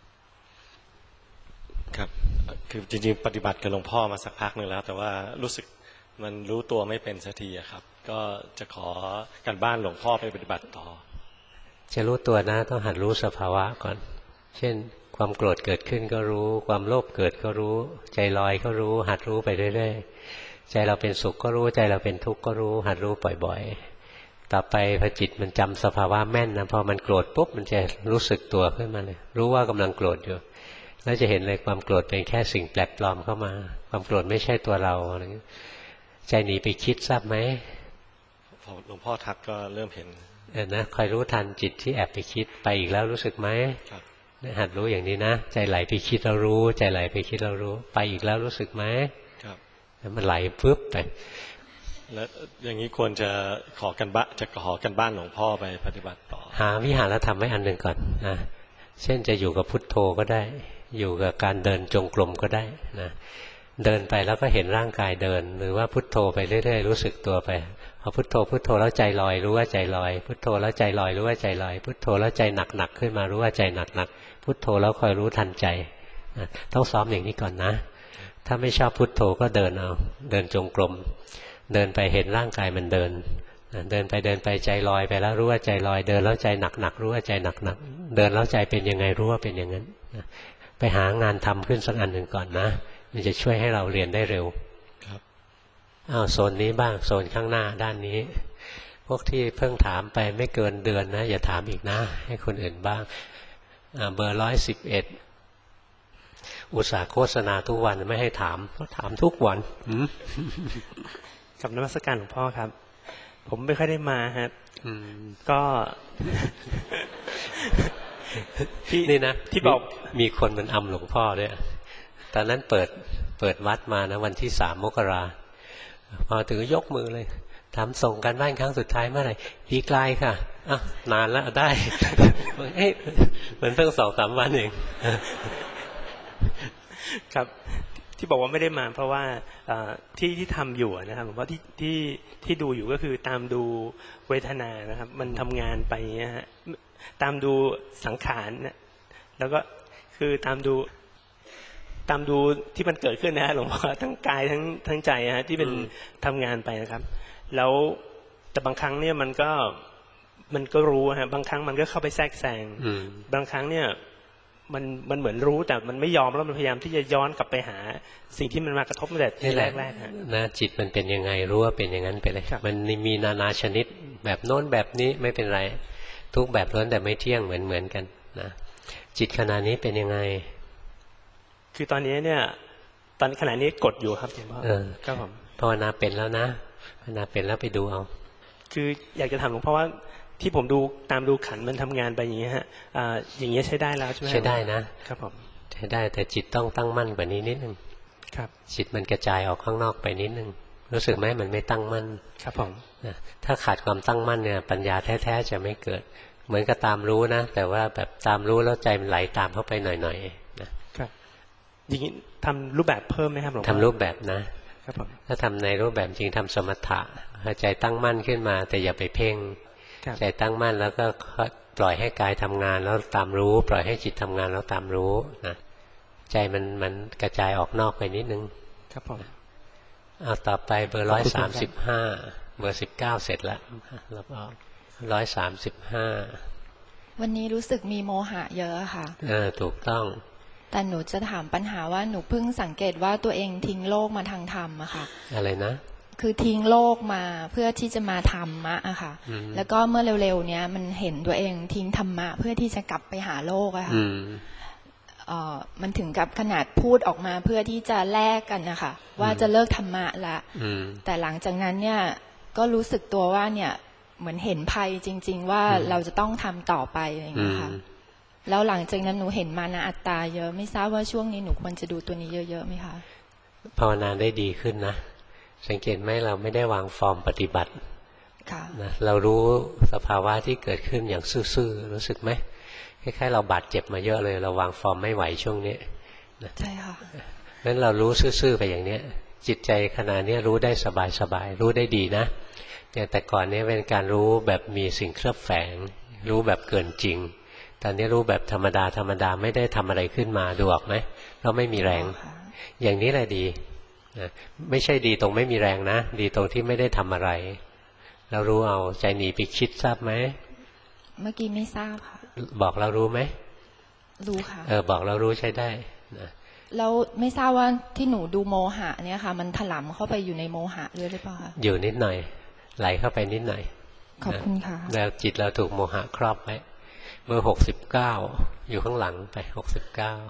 ครับคือจริงๆปฏิบัติกับหลวงพ่อมาสักพักหนึ่งแล้วแต่ว่ารู้สึกมันรู้ตัวไม่เป็นสักทีครับก็จะขอการบ้านหลวงพ่อไปปฏิบัติต่อจะรู้ตัวนะต้องหัดรู้สภาวะก่อนเช่นความโกรธเกิดขึ้นก็รู้ความโลภเกิดก็รู้ใจลอยก็รู้หัดรู้ไปเรื่อยๆใจเราเป็นสุขก็รู้ใจเราเป็นทุกข์ก็รู้หัดรู้บ่อยๆต่อไปพอจิตมันจำสภาวะแม่นนะพอมันโกรธปุ๊บมันจะรู้สึกตัวขึ้นมาเลยรู้ว่ากำลังโกรธอยู่แล้วจะเห็นเลยความโกรธเป็นแค่สิ่งแปลกปลอมเข้ามาความโกรธไม่ใช่ตัวเราอะไรอย่างนี้ใจหนีไปคิดทราบไหมพอหลวงพ่อทักก็เริ่มเห็นเออนะคอยรู้ทันจิตที่แอบไปคิดไปอีกแล้วรู้สึกไหมครับหัดรู้อย่างนี้นะใจไหลไปคิดเรารู้ใจไหลไปคิดเรารู้ไปอีกแล้วรู้สึกไหมครับแล้วมันไหลปุ๊บไปแล้วอย่างนี้ควรจะขอกันบ้านจะขอกันบ้านหลวงพ่อไปปฏิบัติต่อหาวิหารธรรมไว้อันหนึ่งก่อนนะเช่นจะอยู่กับพุทโธก็ได้อยู่กับการเดินจงกรมก็ได้นะเดินไปแล้วก็เห็นร่างกายเดินหรือว่าพุทโธไปเรื่อยๆรู้สึกตัวไปพอพุทโธพุทโธแล้วใจลอยรู้ว่าใจลอยพุทโธแล้วใจลอยรู้ว่าใจลอยพุทโธแล้วใจหนักๆขึ้นมารู้ว่าใจหนักๆพุทโธแล้วคอยรู้ทันใจนะต้องซ้อมอย่างนี้ก่อนนะถ้าไม่ชอบพุทโธก็เดินเอาเดินจงกรมเดินไปเห็นร่างกายมันเดินเดินไปเดินไปใจลอยไปแล้วรู้ว่าใจลอยเดินแล้วใจหนักๆรู้ว่าใจหนักๆเดินแล้วใจเป็นยังไงรู้ว่าเป็นอย่างนั้นไปหางานทำขึ้นสักอันหนึ่งก่อนนะมันจะช่วยให้เราเรียนได้เร็วครับอ้าวโซนนี้บ้างโซนข้างหน้าด้านนี้พวกที่เพิ่งถามไปไม่เกินเดือนนะอย่าถามอีกนะให้คนอื่นบ้างเบอร์ร้อยสิบเอ็ดอุตส่าห์โฆษณาทุกวันไม่ให้ถามก็ถามทุกวันกับนมัสการหลวงพ่อครับผมไม่ค่อยได้มาฮะก็นี่นะที่บอกมีคนมันอำหลวงพ่อด้วยตอนนั้นเปิดเปิดวัดมานะวันที่สามมกราพอถึงยกมือเลยถามส่งกันบ้านครั้งสุดท้ายเมื่อไหร่ปีกลายค่ะอ่ะนานแล้วได้เอ๊ะมันเพิ่งสองสามวันเองครับที่บอกว่าไม่ได้มาเพราะว่าที่ที่ทำอยู่นะครับผมว่าที่ที่ที่ดูอยู่ก็คือตามดูเวทนานะครับมันทำงานไปนะฮะตามดูสังขารนะแล้วก็คือตามดูตามดูที่มันเกิดขึ้นนะฮะหลวงพ่อทั้งกายทั้งทั้งใจฮะที่เป็นทำงานไปนะครับแล้วแต่บางครั้งเนี่ยมันก็มันก็รู้ฮะบางครั้งมันก็เข้าไปแทรกแซงบางครั้งเนี่ยมันมันเหมือนรู้แต่มันไม่ยอมแล้วมันพยายามที่จะย้อนกลับไปหาสิ่งที่มันมากระทบตั้งแต่ทีแรกๆฮะนะจิตมันเป็นยังไงรู้ว่าเป็นอย่างนั้นไปเลยมันมีนานาชนิดแบบโน้นแบบนี้ไม่เป็นไรทุกแบบล้วนแต่ไม่เที่ยงเหมือนเหมือนกันนะจิตขณะนี้เป็นยังไงคือตอนนี้เนี่ยตอนขณะนี้กดอยู่ครับเออครับผมภาวนาเป็นแล้วนะภาวนาเป็นแล้วไปดูเอาคืออยากจะถามหลวงพ่อว่าที่ผมดูตามดูขันมันทำงานไปอย่างนี้ฮะอ่าอย่างนี้ใช้ได้แล้วใช่ไหมใช้ได้นะครับผมใช้ได้แต่จิตต้องตั้งมั่นกว่านี้นิดนึงครับจิตมันกระจายออกข้างนอกไปนิดนึงรู้สึกไหมมันไม่ตั้งมั่นครับผมนะถ้าขาดความตั้งมั่นเนี่ยปัญญาแท้ๆจะไม่เกิดเหมือนกับตามรู้นะแต่ว่าแบบตามรู้แล้วใจมันไหลตามเข้าไปหน่อยๆนะครับอย่างนี้ทำรูปแบบเพิ่มไหมครับหลวงพ่อทำรูปแบบนะครับผมถ้าทำในรูปแบบจริงทำสมถะใจตั้งมั่นขึ้นมาแต่อย่าไปเพ่งใจตั้งมั่นแล้วก็ปล่อยให้กายทำงานแล้วตามรู้ปล่อยให้จิตทำงานแล้วตามรู้นะใจมันมันกระจายออกนอกไปนิดนึงครับผมเอาต่อไปเบอร์ร้อยสามสิบห้าเบอร์สิบเก้าเสร็จแล้วแล้วก็ร้อยสามสิบห้าวันนี้รู้สึกมีโมหะเยอะค่ะเออถูกต้องแต่หนูจะถามปัญหาว่าหนูเพิ่งสังเกตว่าตัวเองทิ้งโลกมาทางธรรมอะค่ะอะไรนะคือทิ้งโลกมาเพื่อที่จะมาธรรมะอะค่ะแล้วก็เมื่อเร็วๆเนี้ยมันเห็นตัวเองทิ้งธรรมะเพื่อที่จะกลับไปหาโลกอะค่ะเอ่อมันถึงกับขนาดพูดออกมาเพื่อที่จะแลกกันนะคะว่าจะเลิกธรรมะละแต่หลังจากนั้นเนี่ยก็รู้สึกตัวว่าเนี่ยเหมือนเห็นภัยจริงๆว่าเราจะต้องทำต่อไปอะไรอย่างเงี้ยค่ะแล้วหลังจากนั้นหนูเห็นมานะอัตตาเยอะไม่ทราบว่าช่วงนี้หนูควรจะดูตัวนี้เยอะๆไหมคะภาวนาได้ดีขึ้นนะสังเกตไหมเราไม่ได้วางฟอร์มปฏิบัตินะเรารู้สภาวะที่เกิดขึ้นอย่างซื่อๆรู้สึกไหมคล้ายๆเราบาดเจ็บมาเยอะเลยเราวางฟอร์มไม่ไหวช่วงนี้ใช่ค่ะงั้นเรารู้ซื่อๆไปอย่างนี้จิตใจขณะนี้รู้ได้สบายๆรู้ได้ดีนะแต่ก่อนนี้เป็นการรู้แบบมีสิ่งเคลือบแฝงรู้แบบเกินจริงตอนนี้รู้แบบธรรมดาธรรมดาไม่ได้ทำอะไรขึ้นมาดูออกไหมเราไม่มีแรงอย่างนี้แหละดีไม่ใช่ดีตรงไม่มีแรงนะดีตรงที่ไม่ได้ทำอะไรเรารู้เอาใจหนีไปคิดทราบไหมเมื่อกี้ไม่ทราบค่ะบอกเรารู้ไหมรู้ค่ะเออบอกเรารู้ใช้ได้นะแล้วไม่ทราบว่าที่หนูดูโมหะเนี่ยค่ะมันถลำเข้าไปอยู่ในโมหะด้วยหรือเปล่าคะอยู่นิดหน่อยไหลเข้าไปนิดหน่อยขอบคุณค่ะแล้วจิตเราถูกโมหะครอบไว้เบอร์หกสิบเก้าอยู่ข้างหลังไปหกสิบเก้า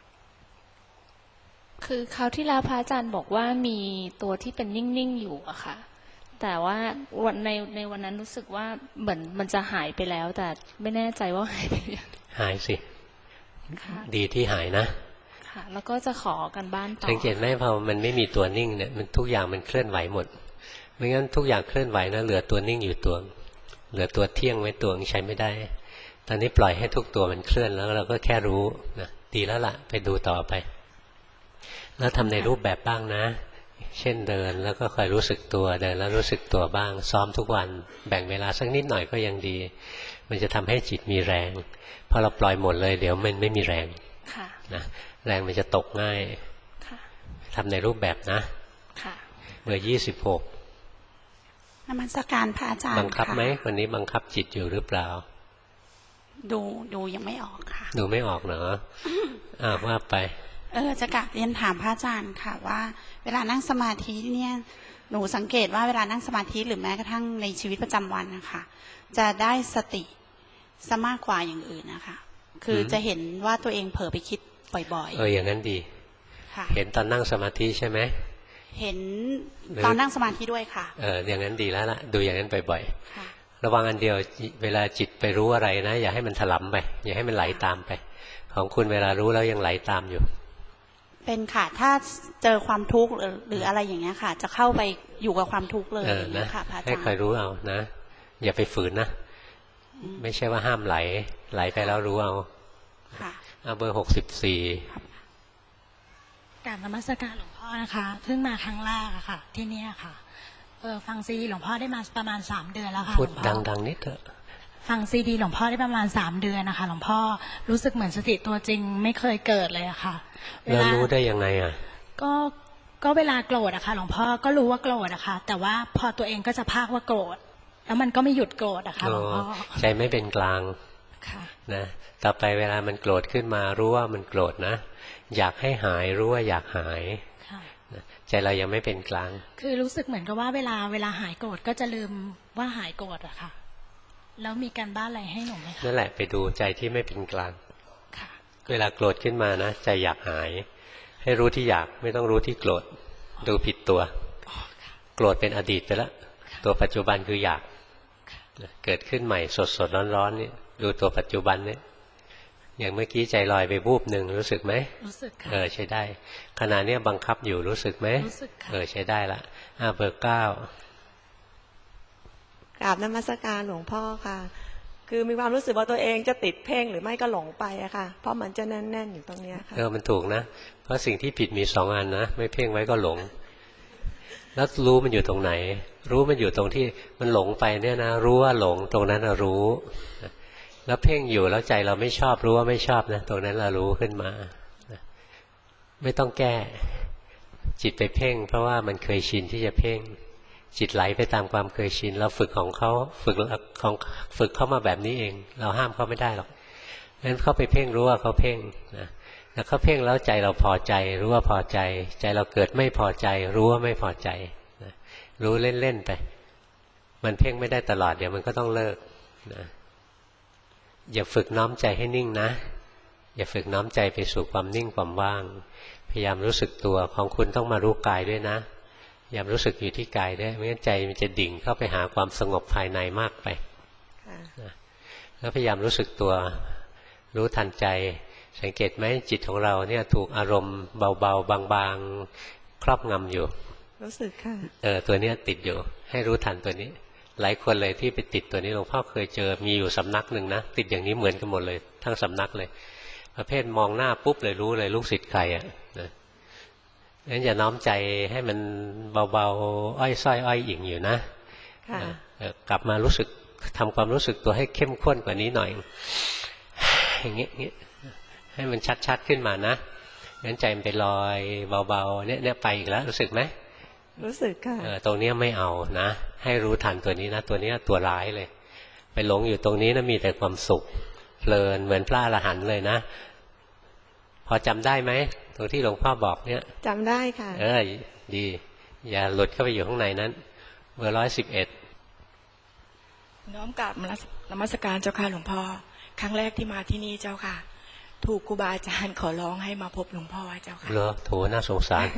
คือคราวที่แล้วพระอาจารย์บอกว่ามีตัวที่เป็นนิ่งๆอยู่อะค่ะแต่ว่าวันในในวันนั้นรู้สึกว่าเหมือนมันจะหายไปแล้วแต่ไม่แน่ใจว่าหายไปหรือยังหายสิดีที่หายนะค่ะแล้วก็จะขอกันบ้านต่อสังเกตไหมพอมันไม่มีตัวนิ่งเนี่ยมันทุกอย่างมันเคลื่อนไหวหมดไม่งั้นทุกอย่างเคลื่อนไหวนะเหลือตัวนิ่งอยู่ตัวเหลือตัวเที่ยงไว้ตัวใช้ไม่ได้ตอนนี้ปล่อยให้ทุกตัวมันเคลื่อนแล้วเราก็แค่รู้นะดีแล้วล่ะไปดูต่อไปแล้วทำในรูปแบบบ้างนะเช่นเดินแล้วก็คอยรู้สึกตัวเดินแล้วรู้สึกตัวบ้างซ้อมทุกวันแบ่งเวลาสักนิดหน่อยก็ยังดีมันจะทำให้จิตมีแรงพอเราปล่อยหมดเลยเดี๋ยวมันไม่มีแรงนะแรงมันจะตกง่ายทำในรูปแบบนะเบอร์ยี่สิบหกนมัสการพระอาจารย์บังคับไหมวันนี้บังคับจิตอยู่หรือเปล่าดูดูยังไม่ออกค่ะดูไม่ออกเหรออ้าวว่าไปเออจะกลับเรียนถามพระอาจารย์ค่ะว่าเวลานั่งสมาธิเนี่ยหนูสังเกตว่าเวลานั่งสมาธิหรือแม้กระทั่งในชีวิตประจำวันนะคะจะได้สติซะมากกว่าอย่างอื่นนะคะคือจะเห็นว่าตัวเองเผลอไปคิดบ่อยๆเอออย่างนั้นดีเห็นตอนนั่งสมาธิใช่ไหมเห็นตอนนั่งสมาธิด้วยค่ะเอออย่างนั้นดีแล้วล่ะดูอย่างนั้นบ่อยๆระวังอันเดียวเวลาจิตไปรู้อะไรนะอย่าให้มันถลำไปอย่าให้มันไหลตามไปของคุณเวลารู้แล้วยังไหลตามอยู่เป็นค่ะถ้าเจอความทุกข์หรืออะไรอย่างเงี้ยค่ะจะเข้าไปอยู่กับความทุกข์เลยนะคะให้คอยรู้เอานะอย่าไปฝืนนะไม่ใช่ว่าห้ามไหลไหลไปแล้วรู้เอาเอาเบอร์หกสิบสี่กราบนมัสการหลวงพ่อนะคะเพิ่งมาครั้งแรกอะค่ะที่นี่ค่ะเออฟังซีดีหลวงพ่อได้มาประมาณสามเดือนแล้วค่ะพูดดังๆนิดเถอะฟังซีดีหลวงพ่อได้ประมาณสามเดือนนะคะหลวงพ่อรู้สึกเหมือนสติตัวจริงไม่เคยเกิดเลยอะค่ะแล้วรู้ได้ยังไงอะก็ก็เวลาโกรธอะค่ะหลวงพ่อก็รู้ว่าโกรธอะค่ะแต่ว่าพอตัวเองก็จะพากว่าโกรธแล้วมันก็ไม่หยุดโกรธอะค่ะหลวงพ่อใจไม่เป็นกลางนะต่อไปเวลามันโกรธขึ้นมารู้ว่ามันโกรธนะอยากให้หายรู้ว่าอยากหายใจเรายังไม่เป็นกลางคือรู้สึกเหมือนกับว่าเวลาเวลาหายโกรธก็จะลืมว่าหายโกรธอะค่ะแล้วมีการบ้านอะไรให้หนูไหมคะนั่นแหละไปดูใจที่ไม่เป็นกลางเวลาโกรธขึ้นมานะใจอยากหายให้รู้ที่อยากไม่ต้องรู้ที่โกรธดูผิดตัวโกรธเป็นอดีตไปแล้วตัวปัจจุบันคืออยากเกิดขึ้นใหม่สดสดร้อนร้อนนี่ดูตัวปัจจุบันเนี่ยอย่างเมื่อกี้ใจลอยไปวูบหนึ่งรู้สึกไหมรู้สึกค่ะเออใช้ได้ขณะนี้บังคับอยู่รู้สึกไหมรู้สึกค่ะเออใช้ได้ละอ่าเบอร์เก้ากราบนมัสการหลวงพ่อค่ะคือมีความรู้สึกว่าตัวเองจะติดเพ่งหรือไม่ก็หลงไปอะค่ะเพราะมันจะแน่นๆอยู่ตรงนี้ค่ะเออมันถูกนะเพราะสิ่งที่ผิดมีสองอันนะไม่เพ่งไว้ก็หลงแล้วรู้มันอยู่ตรงไหนรู้มันอยู่ตรงที่มันหลงไปเนี่ยนะรู้ว่าหลงตรงนั้นรู้แล้วเพ่งอยู่แล้วใจเราไม่ชอบรู้ว่าไม่ชอบนะตรงนั้นเรารู้ขึ้นมาไม่ต้องแก้จิตไปเพ่งเพราะว่ามันเคยชินที่จะเพ่งจิตไหลไปตามความเคยชินเราฝึกของเขาฝึกของฝึกเข้ามาแบบนี้เองเราห้ามเขาไม่ได้หรอกงั้นเขาไปเพ่งรู้ว่าเขาเพ่งนะแล้วเขาเพ่งแล้วใจเราพอใจรู้ว่าพอใจใจเราเกิดไม่พอใจรู้ว่าไม่พอใจนะรู้เล่นๆไปมันเพ่งไม่ได้ตลอดเดี๋ยวมันก็ต้องเลิกนะอย่าฝึกน้อมใจให้นิ่งนะอย่าฝึกน้อมใจไปสู่ความนิ่งความว่างพยายามรู้สึกตัวของคุณต้องมารู้กายด้วยนะพยายามรู้สึกอยู่ที่กายด้วยไม่งั้นใจมันจะดิ่งเข้าไปหาความสงบภายในมากไปแล้วพยายามรู้สึกตัวรู้ทันใจสังเกตไหมจิตของเราเนี่ยถูกอารมณ์เบาๆบางๆครอบงำอยู่รู้สึกค่ะเออตัวนี้ติดอยู่ให้รู้ทันตัวนี้หลายคนเลยที่ไปติดตัวนี้หลวงพ่อเคยเจอมีอยู่สำนักหนึ่งนะติดอย่างนี้เหมือนกันหมดเลยทั้งสำนักเลยประเภทมองหน้าปุ๊บเลยรู้เลยลูกศิษย์ใครอ่ะนะงั้นอย่าน้อมใจให้มันเบาๆอ้อยส้อยอ้อยอิ่งอยู่นะกลับมารู้สึกทำความรู้สึกตัวให้เข้มข้นกว่านี้หน่อยอย่างนี้อย่างนี้ให้มันชัดๆขึ้นมานะงั้นใจมันไปลอยเบาๆเนี่ยเนี่ยไปอีกแล้วรู้สึกไหมรู้สึกค่ะตรงนี้ไม่เอานะให้รู้ทันตัวนี้นะตัวนี้ตัวร้ายเลยไปหลงอยู่ตรงนี้นะมีแต่ความสุขเพลินเหมือนพระอรหันต์เลยนะพอจำได้ไหมตรงที่หลวงพ่อบอกเนี่ยจำได้ค่ะเออดีอย่าหลุดเข้าไปอยู่ข้างในนั้นเบอร์ร้อยสิบเอ็ดน้อมกราบนมัสการเจ้าค่ะหลวงพ่อครั้งแรกที่มาที่นี่เจ้าค่ะถูกครูบาอาจารย์ขอร้องให้มาพบหลวงพ่อเจ้าค่ะเหรอโถน่าสงสาร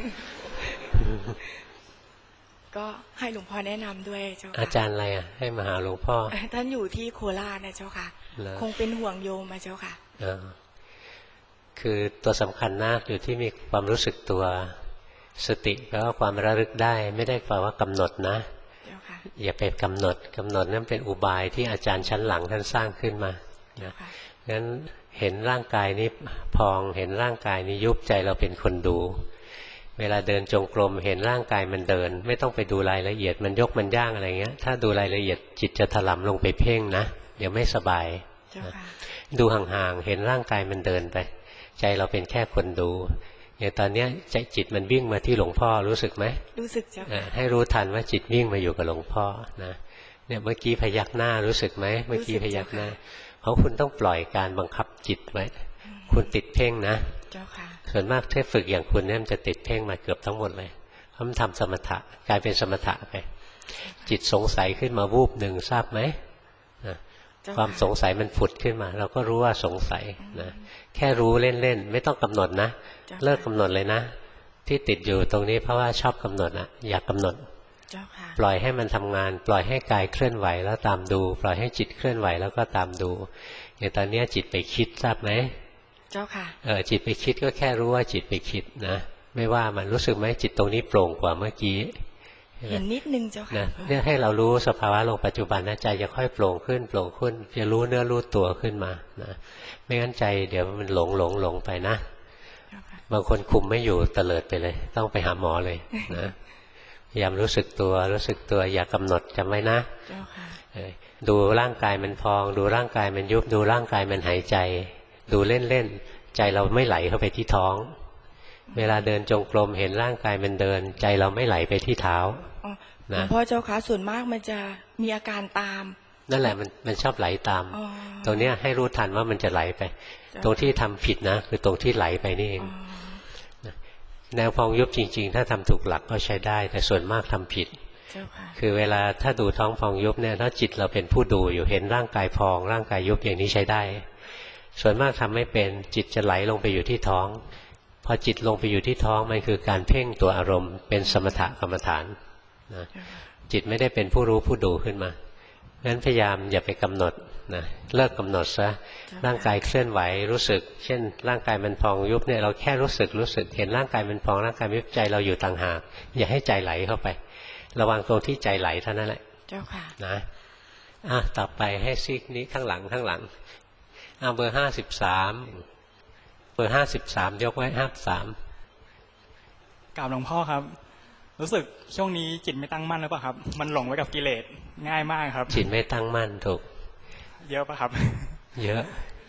ก็ให้หลวงพ่อแนะนำด้วยเจ้าค่ะอาจารย์อะไรอ่ะให้มาหาหลวงพ่อท่านอยู่ที่โคราชนะเจ้าค่ะคงเป็นห่วงโยมมาเจ้าค่ะคือตัวสำคัญนะอยู่ที่มีความรู้สึกตัวสติแปลว่าความระลึกได้ไม่ได้แปลว่ากำหนดนะอย่าไปกำหนดกำหนดนั่นเป็นอุบายที่อาจารย์ชั้นหลังท่านสร้างขึ้นมานะงั้นเห็นร่างกายนี้พองเห็นร่างกายนี้ยุบใจเราเป็นคนดูเวลาเดินจงกรมเห็นร่างกายมันเดินไม่ต้องไปดูรายละเอียดมันยกมันย่างอะไรเงี้ยถ้าดูรายละเอียดจิตจะถลำลงไปเพ่งนะเดี๋ยวไม่สบายนะดูห่างๆเห็นร่างกายมันเดินไปใจเราเป็นแค่คนดูอย่างตอนนี้ใจจิตมันวิ่งมาที่หลวงพ่อรู้สึกไหมรู้สึกเจ้าค่ะให้รู้ทันว่าจิตวิ่งมาอยู่กับหลวงพ่อนะเนี่ยเมื่อกี้พยักหน้ารู้สึกไหมเมื่อกี้พยักหน้าเพราะคุณต้องปล่อยการบังคับจิตไว้คุณติดเพ่งนะเจ้าค่ะส่วนมากถ้าฝึกอย่างคุณเนี่ยมันจะติดเพ่งมาเกือบทั้งหมดเลยเพราะมันทำสมถะกลายเป็นสมถะไปจิตสงสัยขึ้นมาวูบหนึ่งทราบไหมนะความสงสัยมันผุดขึ้นมาเราก็รู้ว่าสงสัยนะแค่รู้เล่นๆไม่ต้องกำหนดนะเลิกกำหนดเลยนะที่ติดอยู่ตรงนี้เพราะว่าชอบกำหนดนะอย่ากำหนดปล่อยให้มันทำงานปล่อยให้กายเคลื่อนไหวแล้วตามดูปล่อยให้จิตเคลื่อนไหวแล้วก็ตามดูอย่างตอนนี้จิตไปคิดทราบไหมเจ้าค่ะเออจิตไปคิดก็แค่รู้ว่าจิตไปคิดนะไม่ว่ามันรู้สึกไหมจิตตรงนี้โปร่งกว่าเมื่อกี้เห็นนิดนึงเจ้าค่ะนะเนี่ยให้เรารู้สภาวะลงปัจจุบันนะใจจะค่อยโปร่งขึ้นโปร่งขึ้นจะรู้เนื้อรู้ตัวขึ้นมานะไม่งั้นใจเดี๋ยวมันหลงหลงหลงไปนะบางคนคุมไม่อยู่เตลิดไปเลยต้องไปหาหมอเลยนะพยายามรู้สึกตัวรู้สึกตัวอย่ากำหนดจำไว้นะดูร่างกายมันพองดูร่างกายมันยุบดูร่างกายมันหายใจดูเล่นๆใจเราไม่ไหลเข้าไปที่ท้องเวลาเดินจงกรมเห็นร่างกายมันเดินใจเราไม่ไหลไปที่เท้านะพ่อเจ้าค่ะส่วนมากมันจะมีอาการตามนั่นแหละมันมันชอบไหลตามตรงนี้ให้รู้ทันว่ามันจะไหลไปตรงที่ทำผิดนะคือตรงที่ไหลไปนี่เองแนวพองยุบจริงๆถ้าทำถูกหลักก็ใช้ได้แต่ส่วนมากทำผิดคือเวลาถ้าดูท้องพองยุบเนี่ยถ้าจิตเราเป็นผู้ดูอยู่เห็นร่างกายพองร่างกายยุบอย่างนี้ใช้ได้ส่วนมากทำไม่เป็นจิตจะไหลลงไปอยู่ที่ท้องพอจิตลงไปอยู่ที่ท้องมันคือการเพ่งตัวอารมณ์เป็นสมถกรรมฐานนะจิตไม่ได้เป็นผู้รู้ผู้ดูขึ้นมางั้นพยายามอย่าไปกำหนดนะเลิกกำหนดซะร่างกายเคลื่อนไหวรู้สึกเช่นร่างกายมันพองยุบเนี่ยเราแค่รู้สึกรู้สึกเห็นร่างกายมันพองร่างกายยุบใจเราอยู่ต่างหากอย่าให้ใจไหลเข้าไประวังตรงที่ใจไหลเท่านั้นแหละเจ้าค่ะนะอ่ะต่อไปให้ซีกนี้ข้างหลังข้างหลังอ่ะเบอร์ห้าสิบสามเบอร์ห้าสิบสามยกไว้ห้าสามกราบหลวงพ่อครับรู้สึกช่วงนี้จิตไม่ตั้งมั่นหรือเปล่าครับมันหลงไว้กับกิเลสง่ายมากครับจิตไม่ตั้งมั่นถูกเยอะป่ะครับเยอะ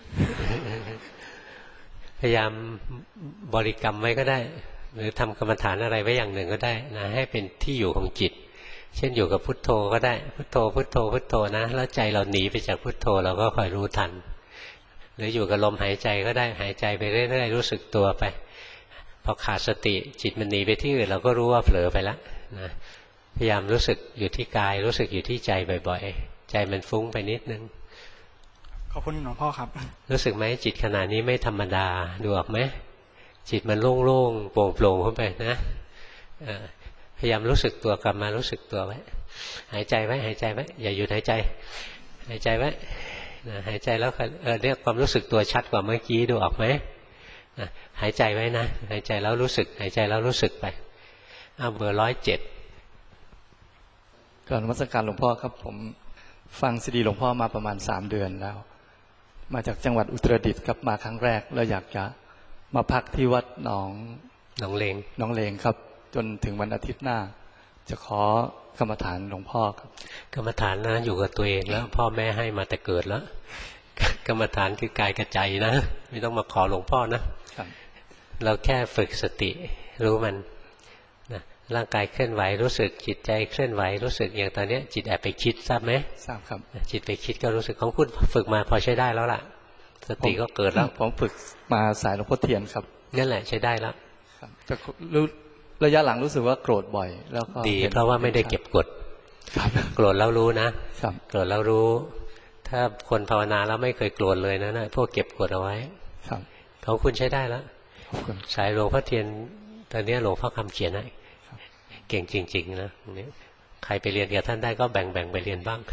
พยายามบริกรรมไว้ก็ได้หรือทำกรรมฐานอะไรไว้อย่างหนึ่งก็ได้นะให้เป็นที่อยู่ของจิตเช่นอยู่กับพุทโธก็ได้พุทโธพุทโธพุทโธนะแล้วใจเราหนีไปจากพุทโธเราก็คอยรู้ทันหรืออยู่กับลมหายใจก็ได้หายใจไปเรื่อยๆรู้สึกตัวไปพอขาดสติจิตมันหนีไปที่อื่นเราก็รู้ว่าเผลอไปแล้วนะพยายามรู้สึกอยู่ที่กายรู้สึกอยู่ที่ใจบ่อยๆใจมันฟุ้งไปนิดนึงขอบคุณหลวงพ่อครับรู้สึกไหมจิตขณะนี้ไม่ธรรมดาดูออกไหมจิตมันโล่งๆโปร่งๆขึ้นไปนะพยายามรู้สึกตัวกลับมารู้สึกตัวไว้หายใจไว้หายใจไว้อย่าหยุดหายใจหายใจไว้นะหายใจแล้วเออเรียกความรู้สึกตัวชัดกว่าเมื่อกี้ดูออกไหมนะหายใจไว้นะหายใจแล้วรู้สึกหายใจแล้วรู้สึกไปอ้าวเบอร์ร้อยเจ็ดก่อนนมัสการหลวงพ่อครับผมฟังซีดีหลวงพ่อมาประมาณสามเดือนแล้วมาจากจังหวัดอุตรดิตถ์ครับมาครั้งแรกแล้วอยากจะมาพักที่วัดหนองหนองเลงหนองเลงครับจนถึงวันอาทิตย์หน้าจะขอกรรมฐานหลวงพ่อครับกรรมฐานนะอยู่กับตัวเองแล้วพ่อแม่ให้มาแต่เกิดแล้วกรรมฐานคือกายกับใจนะไม่ต้องมาขอหลวงพ่อนะเราแค่ฝึกสติรู้มันนะร่างกายเคลื่อนไหวรู้สึกจิตใจเคลื่อนไหวรู้สึกอย่างตอนนี้จิตแอบไปคิดทราบไหมทราบครับจิตไปคิดก็รู้สึกของคุณฝึกมาพอใช้ได้แล้วล่ะสติก็เกิดแล้วผมฝึกมาสายหลวงพ่อเทียนครับนั่นแหละใช้ได้แล้วแต่ระยะหลังรู้สึกว่าโกรธบ่อยแล้วก็ดีเพราะว่าไม่ได้เก็บกดโกรธแล้วรู้นะโกรธแล้วรู้ถ้าคนภาวนาแล้วไม่เคยโกรธเลยนะนะพวกเก็บกดเอาไว้ของคุณใช้ได้แล้วสายหลวงพ่อเทียนตอนนี้หลวงพ่อคำเขียนให้เก่งจริงๆนะนี่ใครไปเรียนกับท่านได้ก็แบ่งๆไปเรียนบ้าง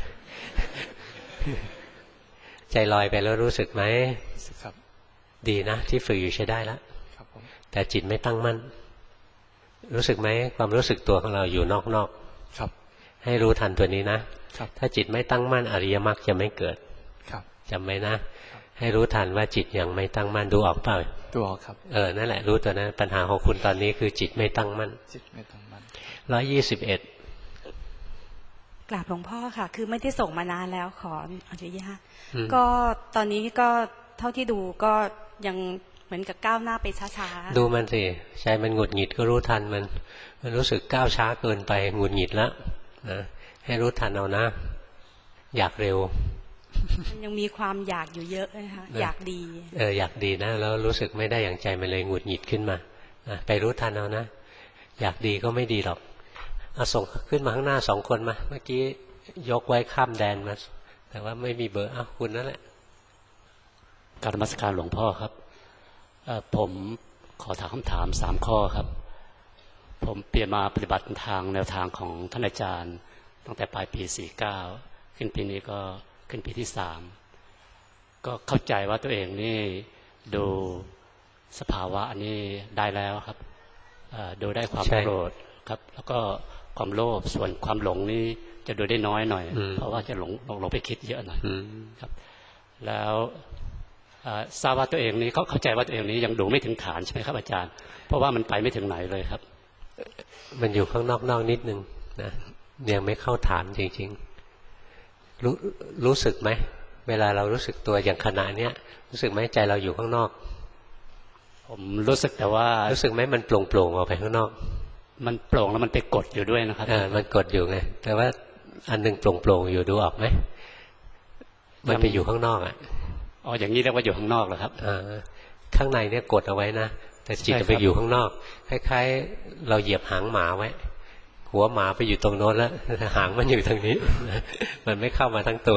ใจลอยไปแล้วรู้สึกไหมดีนะที่ฝึกอยู่ใช้ได้แล้วแต่จิตไม่ตั้งมั่นรู้สึกไหมความรู้สึกตัวของเราอยู่นอกๆครับให้รู้ทันตัวนี้นะถ้าจิตไม่ตั้งมั่นอริยมรรคจะไม่เกิดจำไว้นะให้รู้ทันว่าจิตยังไม่ตั้งมั่นดูออกเปล่าดูออกครับเออนั่นแหละรู้ตัวนั้นปัญหาของคุณตอนนี้คือจิตไม่ตั้งมั่นจิตไม่ตั้งมั่นร้อยยี่สิบเอ็ดกราบหลวงพ่อค่ะคือไม่ได้ส่งมานานแล้วขออนุญาตก็ตอนนี้ก็เท่าที่ดูก็ยังเหมือนกับก้าวหน้าไปช้าๆดูมันสิใจมันหงุดหงิดก็รู้ทันมันมันรู้สึกก้าวช้าเกินไปหงุดหงิดแล้วนะให้รู้ทันเอานะอยากเร็วมันยังมีความอยากอยู่เยอะนะคะอยากดีเอออยากดีนะแล้วรู้สึกไม่ได้อย่างใจมันเลยหงุดหงิดขึ้นมาไปรู้ทันเอานะอยากดีก็ไม่ดีหรอกเอาส่งขึ้นมาข้างหน้าสองคนมาเมื่อกี้ยกไว้ข้ามแดนมาแต่ว่าไม่มีเบอร์อ้าวคุณนั่นแหละกราบนมัสการหลวงพ่อครับผมขอถามคำถามสามข้อครับผมเปลี่ยนมาปฏิบัติทางแนวทางของท่านอาจารย์ตั้งแต่ปลายปีสี่เก้าขึ้นปีนี้ก็ขึ้นปีที่สามก็เข้าใจว่าตัวเองนี่ดูสภาวะอันนี้ได้แล้วครับดูได้ความโกรธครับแล้วก็ความโลภส่วนความหลงนี่จะดูได้น้อยหน่อยเพราะว่าจะหลงหลงไปคิดเยอะหน่อยครับแล้วทราบว่าตัวเองนี้เขาเข้าใจว่าตัวเองนี้ยังดูไม่ถึงฐานใช่ไหมครับอาจารย์เพราะว่ามันไปไม่ถึงไหนเลยครับมันอยู่ข้างนอกๆนิดนึงนะยังไม่เข้าฐานจริงๆรู้รู้สึกไหมเวลาเรารู้สึกตัวอย่างขณะเนี้ยรู้สึกไหมใจเราอยู่ข้างนอกผมรู้สึกแต่ว่ารู้สึกไหมมันโปร่งโปร่งออกไปข้างนอกมันโปร่งแล้วมันไปกดอยู่ด้วยนะครับเออมันกดอยู่ไงแต่ว่าอันนึงโปร่งโปร่งอยู่ดูออกไหมมันไปอยู่ข้างนอกอ่ะอ๋ออย่างนี้เรียกว่าอยู่ข้างนอกเหรอครับอ่าข้างในเนี่ยกดเอาไว้นะแต่จิตไปอยู่ข้างนอกคล้ายๆเราเหยียบหางหมาไว้หัวหมาไปอยู่ตรงโน้นแล้วหางมันอยู่ทางนี้มันไม่เข้ามาทั้งตัว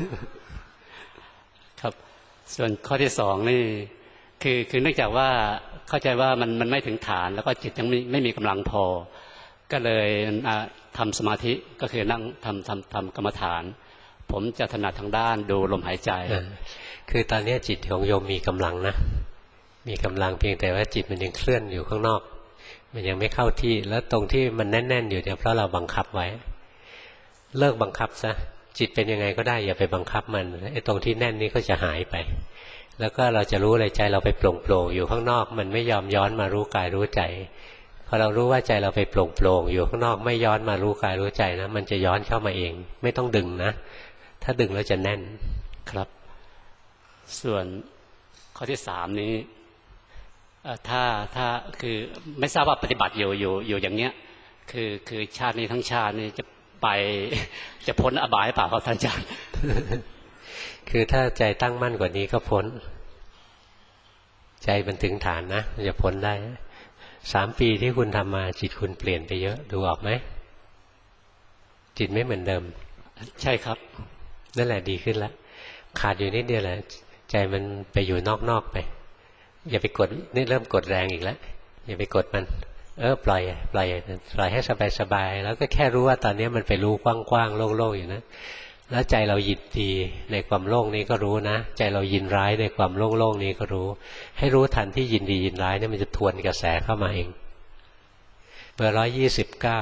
ครับส่วนข้อที่สองนี่คือคือเนื่องจากว่าเข้าใจว่ามันมันไม่ถึงฐานแล้วก็จิตยังไม่ไม่มีกำลังพอก็เลยทำสมาธิก็คือนั่งทำทำทำกรรมฐานผมจะถนัดทางด้านดูลมหายใจคือตอนนี้จิตของโยมมีกำลังนะมีกำลังเพียงแต่ว่าจิตมันยังเคลื่อนอยู่ข้างนอกมันยังไม่เข้าที่แล้วตรงที่มันแน่นๆอยู่เนี่ยเพราะเราบังคับไว้เลิกบังคับซะจิตเป็นยังไงก็ได้อย่าไปบังคับมันไอ้ตรงที่แน่นนี้ก็จะหายไปแล้วก็เราจะรู้เลยใจเราไปโปร่งๆอยู่ข้างนอกมันไม่ยอมย้อนมารู้กายรู้ใจพอเรารู้ว่าใจเราไปโปร่งๆอยู่ข้างนอกไม่ย้อนมารู้กายรู้ใจนะมันจะย้อนเข้ามาเองไม่ต้องดึงนะถ้าดึงแล้วจะแน่นครับส่วนข้อที่สามนี้ถ้าถ้าคือไม่ทราบว่าปฏิบัติอยู่อยู่อยู่อย่างเนี้ยคือคือชาตินี้ทั้งชาตินี้จะไปจะพ้นอบายเปล่าครับท่านอาจารย์คือถ้าใจตั้งมั่นกว่านี้ก็พ้นใจมันถึงฐานนะจะพ้นได้สามปีที่คุณทำมาจิตคุณเปลี่ยนไปเยอะดูออกไหมจิตไม่เหมือนเดิมใช่ครับนั่นแหละดีขึ้นแล้วขาดอยู่นิดเดียวแหละใจมันไปอยู่นอกๆไปอย่าไปกดนี่เริ่มกดแรงอีกแล้วอย่าไปกดมันเออปล่อยปล่อยปล่อยให้สบายๆแล้วก็แค่รู้ว่าตอนนี้มันไปรู้กว้างๆโล่งๆอยู่นะแล้วใจเรายินดีในความโล่งนี้ก็รู้นะใจเรายินร้ายในความโล่งๆนี้ก็รู้ให้รู้ทันที่ยินดียินร้ายเนี่ยมันจะทวนกระแสเข้ามาเองเบอร์ร้อยยี่สิบเก้า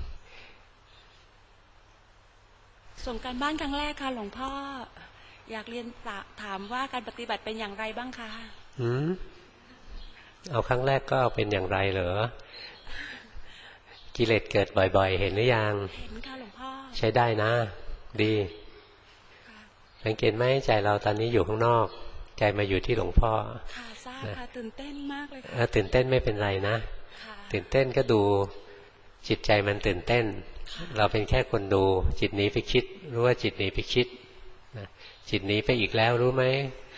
ส่งการบ้านครั้งแรกค่ะหลวงพ่ออยากเรียนถามว่าการปฏิบัติเป็นอย่างไรบ้างคะอืมเอาครั้งแรกก็เป็นอย่างไรเหรอกิเลสเกิดบ่อยๆเห็นหรือยังเห็นค่ะหลวงพ่อใช้ได้นะดีสังเกตไหมใจเราตอนนี้อยู่ข้างนอกใจมาอยู่ที่หลวงพ่อค่ะทราบค่ะตื่นเต้นมากเลยค่ะตื่นเต้นไม่เป็นไรนะตื่นเต้นก็ดูจิตใจมันตื่นเต้นเราเป็นแค่คนดูจิตหนีไปคิดรู้ว่าจิตหนีไปคิดนะจิตหนีไปอีกแล้วรู้ไหม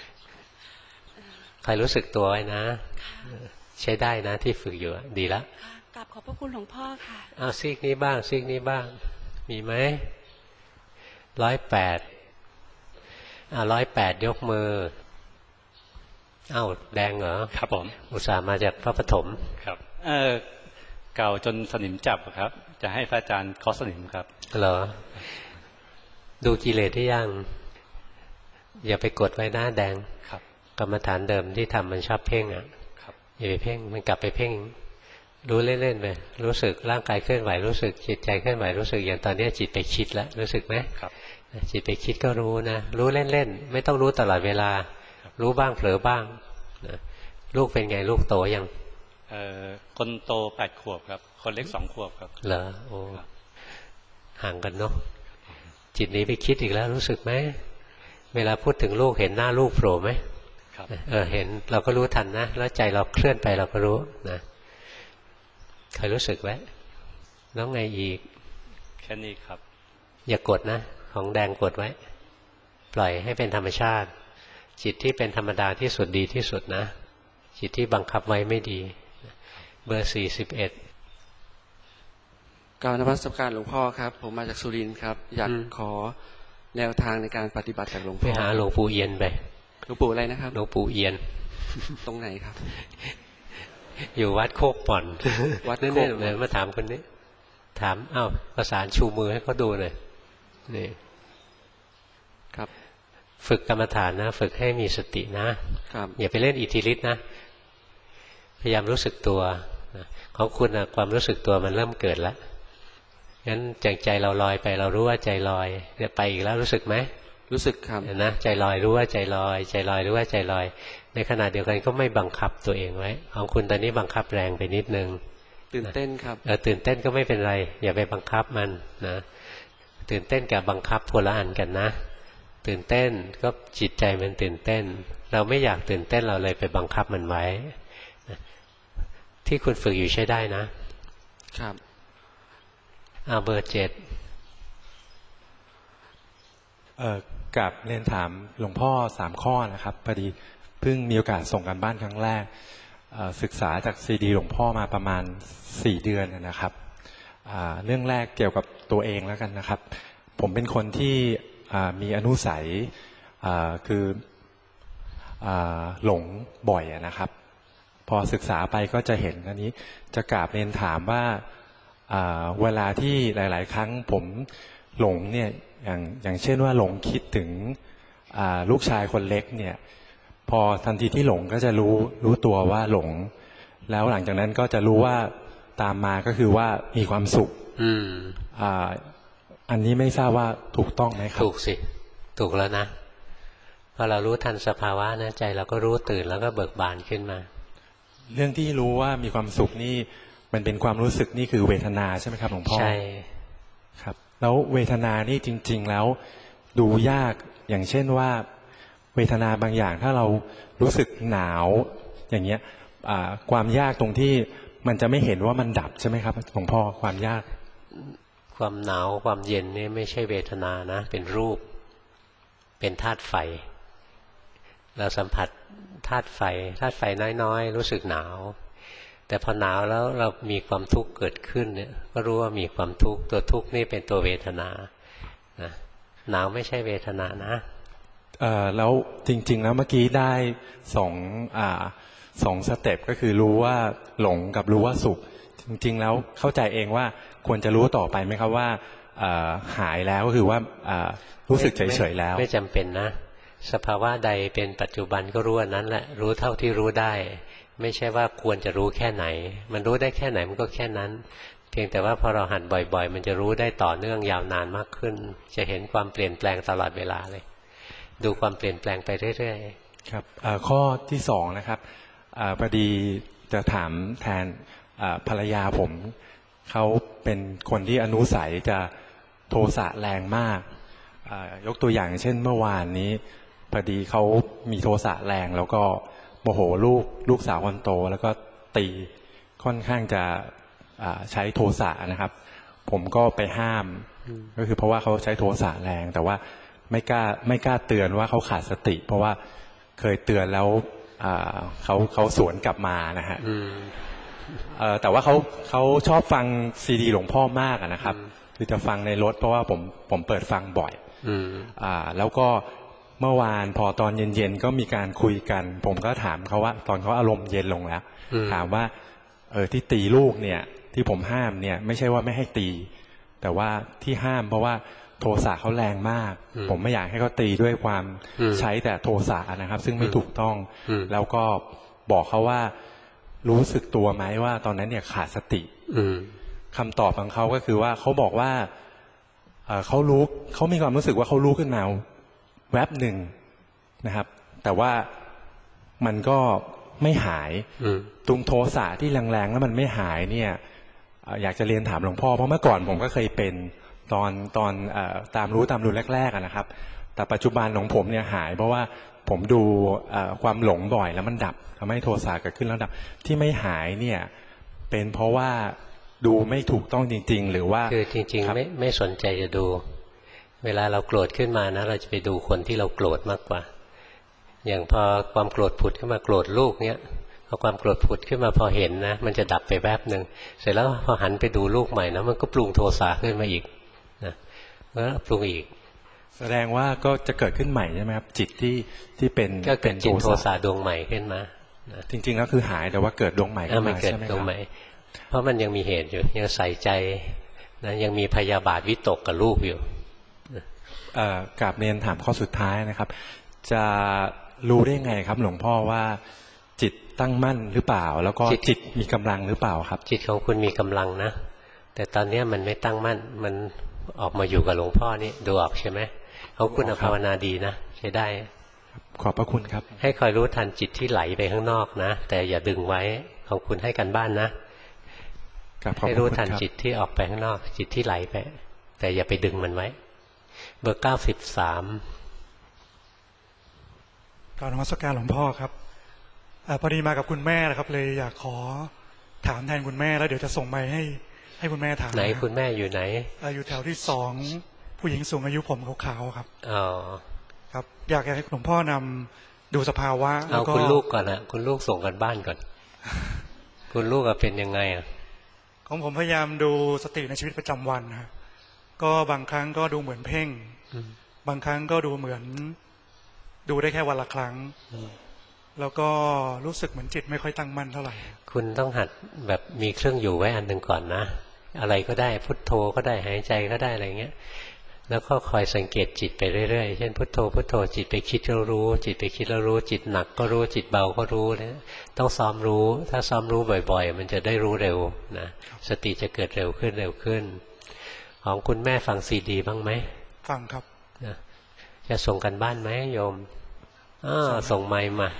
ใครรู้สึกตัวไว้นะใช้ได้นะที่ฝึกอยู่ดีแล้วกราบขอบพระคุณหลวงพ่อค่ะเอาซีกนี้บ้างซีกนี้บ้างมีไหมร้อยแปดอ่าร้อยแปดยกมือเอ้าแดงเหรอครับผมอุตส่าห์มาจากพระปฐมครับเออเก่าจนสนิมจับครับจะให้พระอาจารย์เคาะสนิมครับเหรอดูกิเลสได้ยังอย่าไปกดไว้หน้าแดงครับกรรมฐานเดิมที่ทำมันชอบเพ่งอ่ะอย่าไปเพ่งมันกลับไปเพ่งรู้เล่นๆไปรู้สึกร่างกายเคลื่อนไหวรู้สึกจิตใจเคลื่อนไหวรู้สึกอย่างตอนนี้จิตไปคิดแล้วรู้สึกไหมครับจิตไปคิดก็รู้นะรู้เล่นๆไม่ต้องรู้ตลอดเวลารู้บ้างเผลอบ้างนะลูกเป็นไงลูกโตยังเอ่อคนโตแปดขวบครับคนเล็กสองขวบครับเหรอโอ้ห่างกันเนาะจิตนี้ไปคิดอีกแล้วรู้สึกไหมเวลาพูดถึงลูกเห็นหน้าลูกโผล่ไหมเออเห็นเราก็รู้ทันนะแล้วใจเราเคลื่อนไปเราก็รู้นะเคยรู้สึกไว้แล้วไงอีกแค่นี้ครับอย่ากดนะของแดงกดไว้ปล่อยให้เป็นธรรมชาติจิตที่เป็นธรรมดาที่สุดดีที่สุดนะจิตที่บังคับไว้ไม่ดีเบอร์สี่สิบเอ็ดกราบนมัสการหลวงพ่อครับผมมาจากสุรินทร์ครับอยากขอแนวทางในการปฏิบัติจากหลวงพ่อไปหาหลวงปู่เอียนไปหลวงปู่อะไรนะครับหลวงปู่เอียนตรงไหนครับอยู่วัดโคกป่อนวัดนั่นเลยมาถามคนนี้ถามอ้าวประสานชูมือให้เขาดูหน่อยนี่ครับฝึกกรรมฐานนะฝึกให้มีสตินะครับอย่าไปเล่นอิทธิฤทธิ์นะพยายามรู้สึกตัวของคุณนะความรู้สึกตัวมันเริ่มเกิดแล้วงั้นใจเราลอยไปเรารู้ว่าใจลอยเนี่ยไปอีกแล้วรู้สึกไหมรู้สึกครับนะใจลอยรู้ว่าใจลอยใจลอยรู้ว่าใจลอยในขณะเดียวกันก็ไม่บังคับตัวเองไว้ของคุณตอนนี้บังคับแรงไปนิดนึงตื่นเต้นครับเออตื่นเต้นก็ไม่เป็นไรอย่าไปบังคับมันนะตื่นเต้นกับบังคับคนละอันกันนะตื่นเต้นก็จิตใจมันตื่นเต้นเราไม่อยากตื่นเต้นเราเลยไปบังคับมันไว้ที่คุณฝึกอยู่ใช้ได้นะครับเอาเบอร์เจ็ดเอ่อกับเรียนถามหลวงพ่อสามข้อนะครับพอดีเพิ่งมีโอกาสส่งกันบ้านครั้งแรกศึกษาจากซีดีหลวงพ่อมาประมาณสี่เดือนนะครับเรื่องแรกเกี่ยวกับตัวเองแล้วกันนะครับผมเป็นคนที่มีอนุสัยคือหลงบ่อยนะครับพอศึกษาไปก็จะเห็นอันนี้จะกราบเรียนถามว่าเวลาที่หลายๆครั้งผมหลงเนี่ยอย่างอย่างเช่นว่าหลงคิดถึงลูกชายคนเล็กเนี่ยพอทันทีที่หลงก็จะรู้รู้ตัวว่าหลงแล้วหลังจากนั้นก็จะรู้ว่าตามมาก็คือว่ามีความสุขอืมอ่าอันนี้ไม่ทราบว่าถูกต้องไหมครับถูกสิถูกแล้วนะพอเรารู้ทันสภาวะนะใจเราก็รู้ตื่นแล้วก็เบิกบานขึ้นมาเรื่องที่รู้ว่ามีความสุขนี่มันเป็นความรู้สึกนี่คือเวทนาใช่ไหมครับหลวงพ่อใช่ครับแล้วเวทนานี่จริงๆแล้วดูยากอย่างเช่นว่าเวทนาบางอย่างถ้าเรารู้สึกหนาวอย่างเงี้ยความยากตรงที่มันจะไม่เห็นว่ามันดับใช่ไหมครับหลวงพ่อความยากความหนาวความเย็นนี่ไม่ใช่เวทนานะเป็นรูปเป็นธาตุไฟเราสัมผัสธาตุไฟธาตุไฟน้อยๆรู้สึกหนาวแต่พอหนาวแล้วเรามีความทุกข์เกิดขึ้นเนี่ยก็รู้ว่ามีความทุกข์ตัวทุกข์นี่เป็นตัวเวทนานะหนาวไม่ใช่เวทนานะเอ่อแล้วจริงๆแล้วเมื่อกี้ได้สองอ่าสองสเต็ปก็คือรู้ว่าหลงกับรู้ว่าสุขจริงๆแล้วเข้าใจเองว่าควรจะรู้ต่อไปไหมครับว่าหายแล้วก็คือว่ารู้สึกเฉยๆแล้วไม่จำเป็นนะสภาวะใดเป็นปัจจุบันก็รู้อันนั้นแหละรู้เท่าที่รู้ได้ไม่ใช่ว่าควรจะรู้แค่ไหนมันรู้ได้แค่ไหนมันก็แค่นั้นเพียงแต่ว่าพอเราหัดบ่อยๆมันจะรู้ได้ต่อเนื่องยาวนานมากขึ้นจะเห็นความเปลี่ยนแปลงตลอดเวลาเลยดูความเปลี่ยนแปลงไปเรื่อยๆครับข้อที่สองนะครับพอดีจะถามแทนภรรยาผมเขาเป็นคนที่อนุสัยจะโทสะแรงมากยกตัวอย่างเช่นเมื่อวานนี้พอดีเขามีโทสะแรงแล้วก็โมโหลูกลูกสาวคนโตแล้วก็ตีค่อนข้างจะใช้โทสะนะครับผมก็ไปห้ามก็คือเพราะว่าเขาใช้โทสะแรงแต่ว่าไม่กล้าไม่กล้าเตือนว่าเขาขาดสติเพราะว่าเคยเตือนแล้วเขาเขาสวนกลับมานะฮะแต่ว่าเขาเขาชอบฟังซีดีหลวงพ่อมากนะครับคือจะฟังในรถเพราะว่าผมผมเปิดฟังบ่อยอ่าแล้วก็เมื่อวานพอตอนเย็นๆก็มีการคุยกันผมก็ถามเขาว่าตอนเขาอารมณ์เย็นลงแล้วถามว่าเออที่ตีลูกเนี่ยที่ผมห้ามเนี่ยไม่ใช่ว่าไม่ให้ตีแต่ว่าที่ห้ามเพราะว่าโทสะเขาแรงมากผมไม่อยากให้เขาตีด้วยความใช้แต่โทสะนะครับซึ่งไม่ถูกต้องแล้วก็บอกเขาว่ารู้สึกตัวไหมว่าตอนนั้นเนี่ยขาดสติคำตอบของเขาก็คือว่าเขาบอกว่าเขารู้เขามีความรู้สึกว่าเขารู้ขึ้นมาแวบหนึ่งนะครับแต่ว่ามันก็ไม่หายตรงโทสะที่แรงๆแล้วมันไม่หายเนี่ยอยากจะเรียนถามหลวงพ่อเพราะเมื่อก่อนผมก็เคยเป็นตอนตอนตามรู้ตามรู้แรกๆนะครับแต่ปัจจุบันของผมเนี่ยหายเพราะว่าผมดูความหลงบ่อยแล้วมันดับทำให้โทสะเกิดขึ้นแล้วดับที่ไม่หายเนี่ยเป็นเพราะว่าดูไม่ถูกต้องจริงๆหรือว่าคือจริงๆไม่ไม่สนใจจะดูเวลาเราโกรธขึ้นมานะเราจะไปดูคนที่เราโกรธมากกว่าอย่างพอความโกรธผุดขึ้นมาโกรธลูกเนี้ยพอความโกรธผุดขึ้นมาพอเห็นนะมันจะดับไปแวบหนึ่งเสร็จแล้วพอหันไปดูลูกใหม่นะมันก็ปรุงโทสะขึ้นมาอีกนะแล้วปรุงอีกแสดงว่าก็จะเกิดขึ้นใหม่ใช่ไหมครับจิตที่ที่เป็นก็เกิดจิตโทสะดวงใหม่ขึ้นมาจริงๆแล้วคือหายแต่ว่าเกิดดวงใหม่ขึ้นมาใช่ไหมครับเพราะมันยังมีเหตุอยู่ยังใส่ใจนะยังมีพยาบาทวิตกกับลูกอยู่กราบเรียนถามข้อสุดท้ายนะครับจะรู้ได้ไงครับหลวงพ่อว่าจิตตั้งมั่นหรือเปล่าแล้วก็จิตมีกำลังหรือเปล่าครับจิตของคุณมีกำลังนะแต่ตอนนี้มันไม่ตั้งมั่นมันออกมาอยู่กับหลวงพ่อนี่ดูออกใช่ไหมเขาคุณภาวนาดีนะใช้ได้ขอบพระคุณครับให้คอยรู้ทันจิตที่ไหลไปข้างนอกนะแต่อย่าดึงไว้ของคุณให้กันบ้านนะให้รู้ทันจิตที่ออกไปข้างนอกจิตที่ไหลไปแต่อย่าไปดึงมันไว้เบอร์เก้าสิบสามกราบนมัสการหลวงพ่อครับพอดีมากับคุณแม่นะครับเลยอยากขอถามแทนคุณแม่แล้วเดี๋ยวจะส่งไมค์ให้ให้คุณแม่ถามไหนคุณแม่อยู่ไหนอยู่แถวที่สองผู้หญิงสูงอายุผมขาวๆครับอ๋อครับอยากให้หลวงพ่อนำดูสภาวะเอาคุณลูกก่อนนะคุณลูกส่งกันบ้านก่อนคุณลูกเป็นยังไงอ่ะของผมพยายามดูสติในชีวิตประจำวันนะก็บางครั้งก็ดูเหมือนเพ่งบางครั้งก็ดูเหมือนดูได้แค่วันละครั้งแล้วก็รู้สึกเหมือนจิตไม่ค่อยตั้งมั่นเท่าไหร่คุณต้องหัดแบบมีเครื่องอยู่ไว้อันหนึ่งก่อนนะอะไรก็ได้พุทโธก็ได้หายใจก็ได้อะไรเงี้ยแล้วก็คอยสังเกตจิตไปเรื่อยๆเช่นพุทโธพุทโธจิตไปคิดแล้วรู้จิตไปคิดแล้วรู้จิตหนักก็รู้จิตเบาก็รู้เนี่ยต้องซ้อมรู้ถ้าซ้อมรู้บ่อยๆมันจะได้รู้เร็วนะสติจะเกิดเร็วขึ้นเร็วขึ้นของคุณแม่ฟังซีดีบ้างไหมฟังครับนะจะส่งกันบ้านไหมโยมอ้าส่งไมค์มา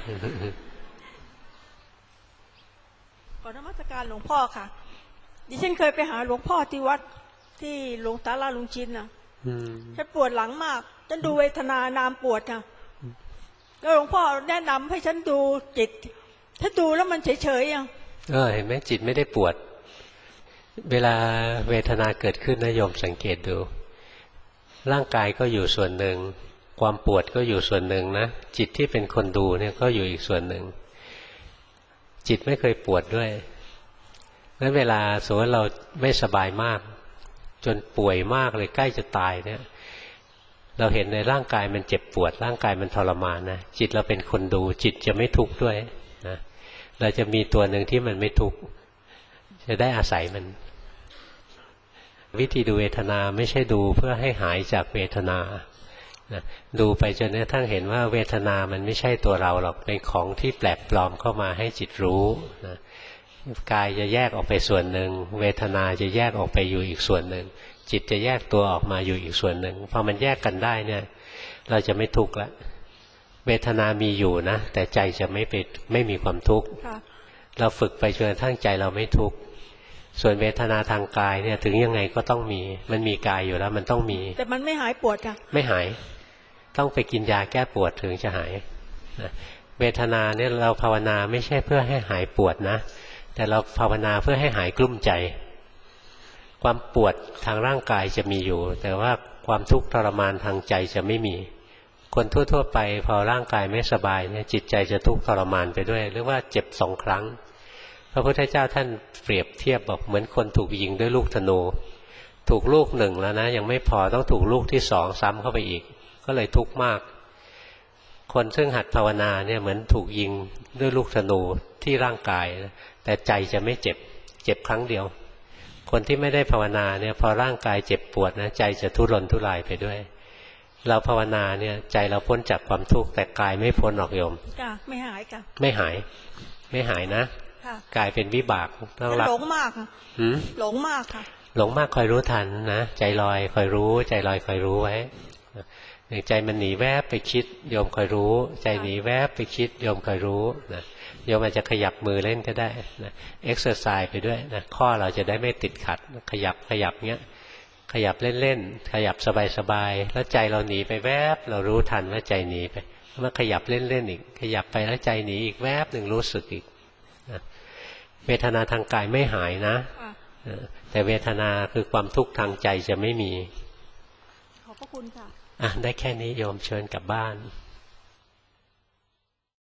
ขอนมัสการหลวงพ่อค่ะดิฉันเคยไปหาหลวงพ่อที่วัดที่หลวงตาลาลุงชินนะฉันปวดหลังมากฉันดูเวทนานามปวดค่ะแล้วหลวงพ่อแนะนำให้ฉันดูจิตถ้าดูแล้วมันเฉยๆอ่ะเออเห็นไหมจิตไม่ได้ปวดเวลาเวทนาเกิดขึ้นนะโยมสังเกตดูร่างกายก็อยู่ส่วนหนึ่งความปวดก็อยู่ส่วนหนึ่งนะจิตที่เป็นคนดูเนี่ยก็อยู่อีกส่วนหนึ่งจิตไม่เคยปวดด้วยงั้นเวลาสมมติเราไม่สบายมากจนป่วยมากเลยใกล้จะตายเนี่ยเราเห็นในร่างกายมันเจ็บปวดร่างกายมันทรมานนะจิตเราเป็นคนดูจิตจะไม่ทุกข์ด้วยนะเราจะมีตัวหนึ่งที่มันไม่ทุกข์จะได้อาศัยมันวิธีดูเวทนาไม่ใช่ดูเพื่อให้หายจากเวทนานะดูไปจนกระทั่งเห็นว่าเวทนามันไม่ใช่ตัวเราหรอกเป็นของที่แปลกปลอมเข้ามาให้จิตรู้นะกายจะแยกออกไปส่วนหนึ่งเวทนาจะแยกออกไปอยู่อีกส่วนหนึ่งจิตจะแยกตัวออกมาอยู่อีกส่วนหนึ่งพอมันแยกกันได้เนี่ยเราจะไม่ทุกข์ละเวทนามีอยู่นะแต่ใจจะไม่ไปไม่มีความทุกข์เราฝึกไปจนกระทั่งใจเราไม่ทุกข์ส่วนเวทนาทางกายเนี่ยถึงยังไงก็ต้องมีมันมีกายอยู่แล้วมันต้องมีแต่มันไม่หายปวดค่ะไม่หายต้องไปกินยาแก้ปวดถึงจะหายนะเวทนาเนี่ยเราภาวนาไม่ใช่เพื่อให้หายปวดนะแต่เราภาวนาเพื่อให้หายกลุ้มใจความปวดทางร่างกายจะมีอยู่แต่ว่าความทุกข์ทรมานทางใจจะไม่มีคนทั่วๆไปพอร่างกายไม่สบายเนี่ยจิตใจจะทุกข์ทรมานไปด้วยหรือว่าเจ็บสองครั้งพระพุทธเจ้าท่านเปรียบเทียบบอกเหมือนคนถูกยิงด้วยลูกธนูถูกลูกหนึ่งแล้วนะยังไม่พอต้องถูกลูกที่สองซ้ำเข้าไปอีกก็เลยทุกข์มากคนซึ่งหัดภาวนาเนี่ยเหมือนถูกยิงด้วยลูกธนูที่ร่างกายแต่ใจจะไม่เจ็บเจ็บครั้งเดียวคนที่ไม่ได้ภาวนาเนี่ยพอร่างกายเจ็บปวดนะใจจะทุรนทุรายไปด้วยเราภาวนาเนี่ยใจเราพ้นจากความทุกข์แต่กายไม่พ้นหรอกโยมค่ะไม่หายค่ะไม่หายไม่หายนะกลายเป็นวิบากต้องรับหลงมากค่ะหลงมากค่ะหลงมากคอยรู้ทันนะใจลอยคอยรู้ใจลอยคอยรู้ไว้อย่างใจมันหนีแวบไปคิดโยมคอยรู้ใจหนีแวบไปคิดโยมคอยรู้นะโยมอาจจะขยับมือเล่นก็ได้นะเอ็กซ์เซอร์ไซส์ไปด้วยนะข้อเราจะได้ไม่ติดขัดขยับขยับเงี้ยขยับเล่นๆขยับสบายๆแล้วใจเราหนีไปแวบเรารู้ทันว่าใจหนีไปมาขยับเล่นๆอีกขยับไปแล้วใจหนีอีกแวบหนึ่งรู้สึกอีกนะเวทนาทางกายไม่หายนะแต่เวทนาคือความทุกข์ทางใจจะไม่มีขอบพระคุณค่ะอ่ะได้แค่นี้โยมเชิญกลับบ้าน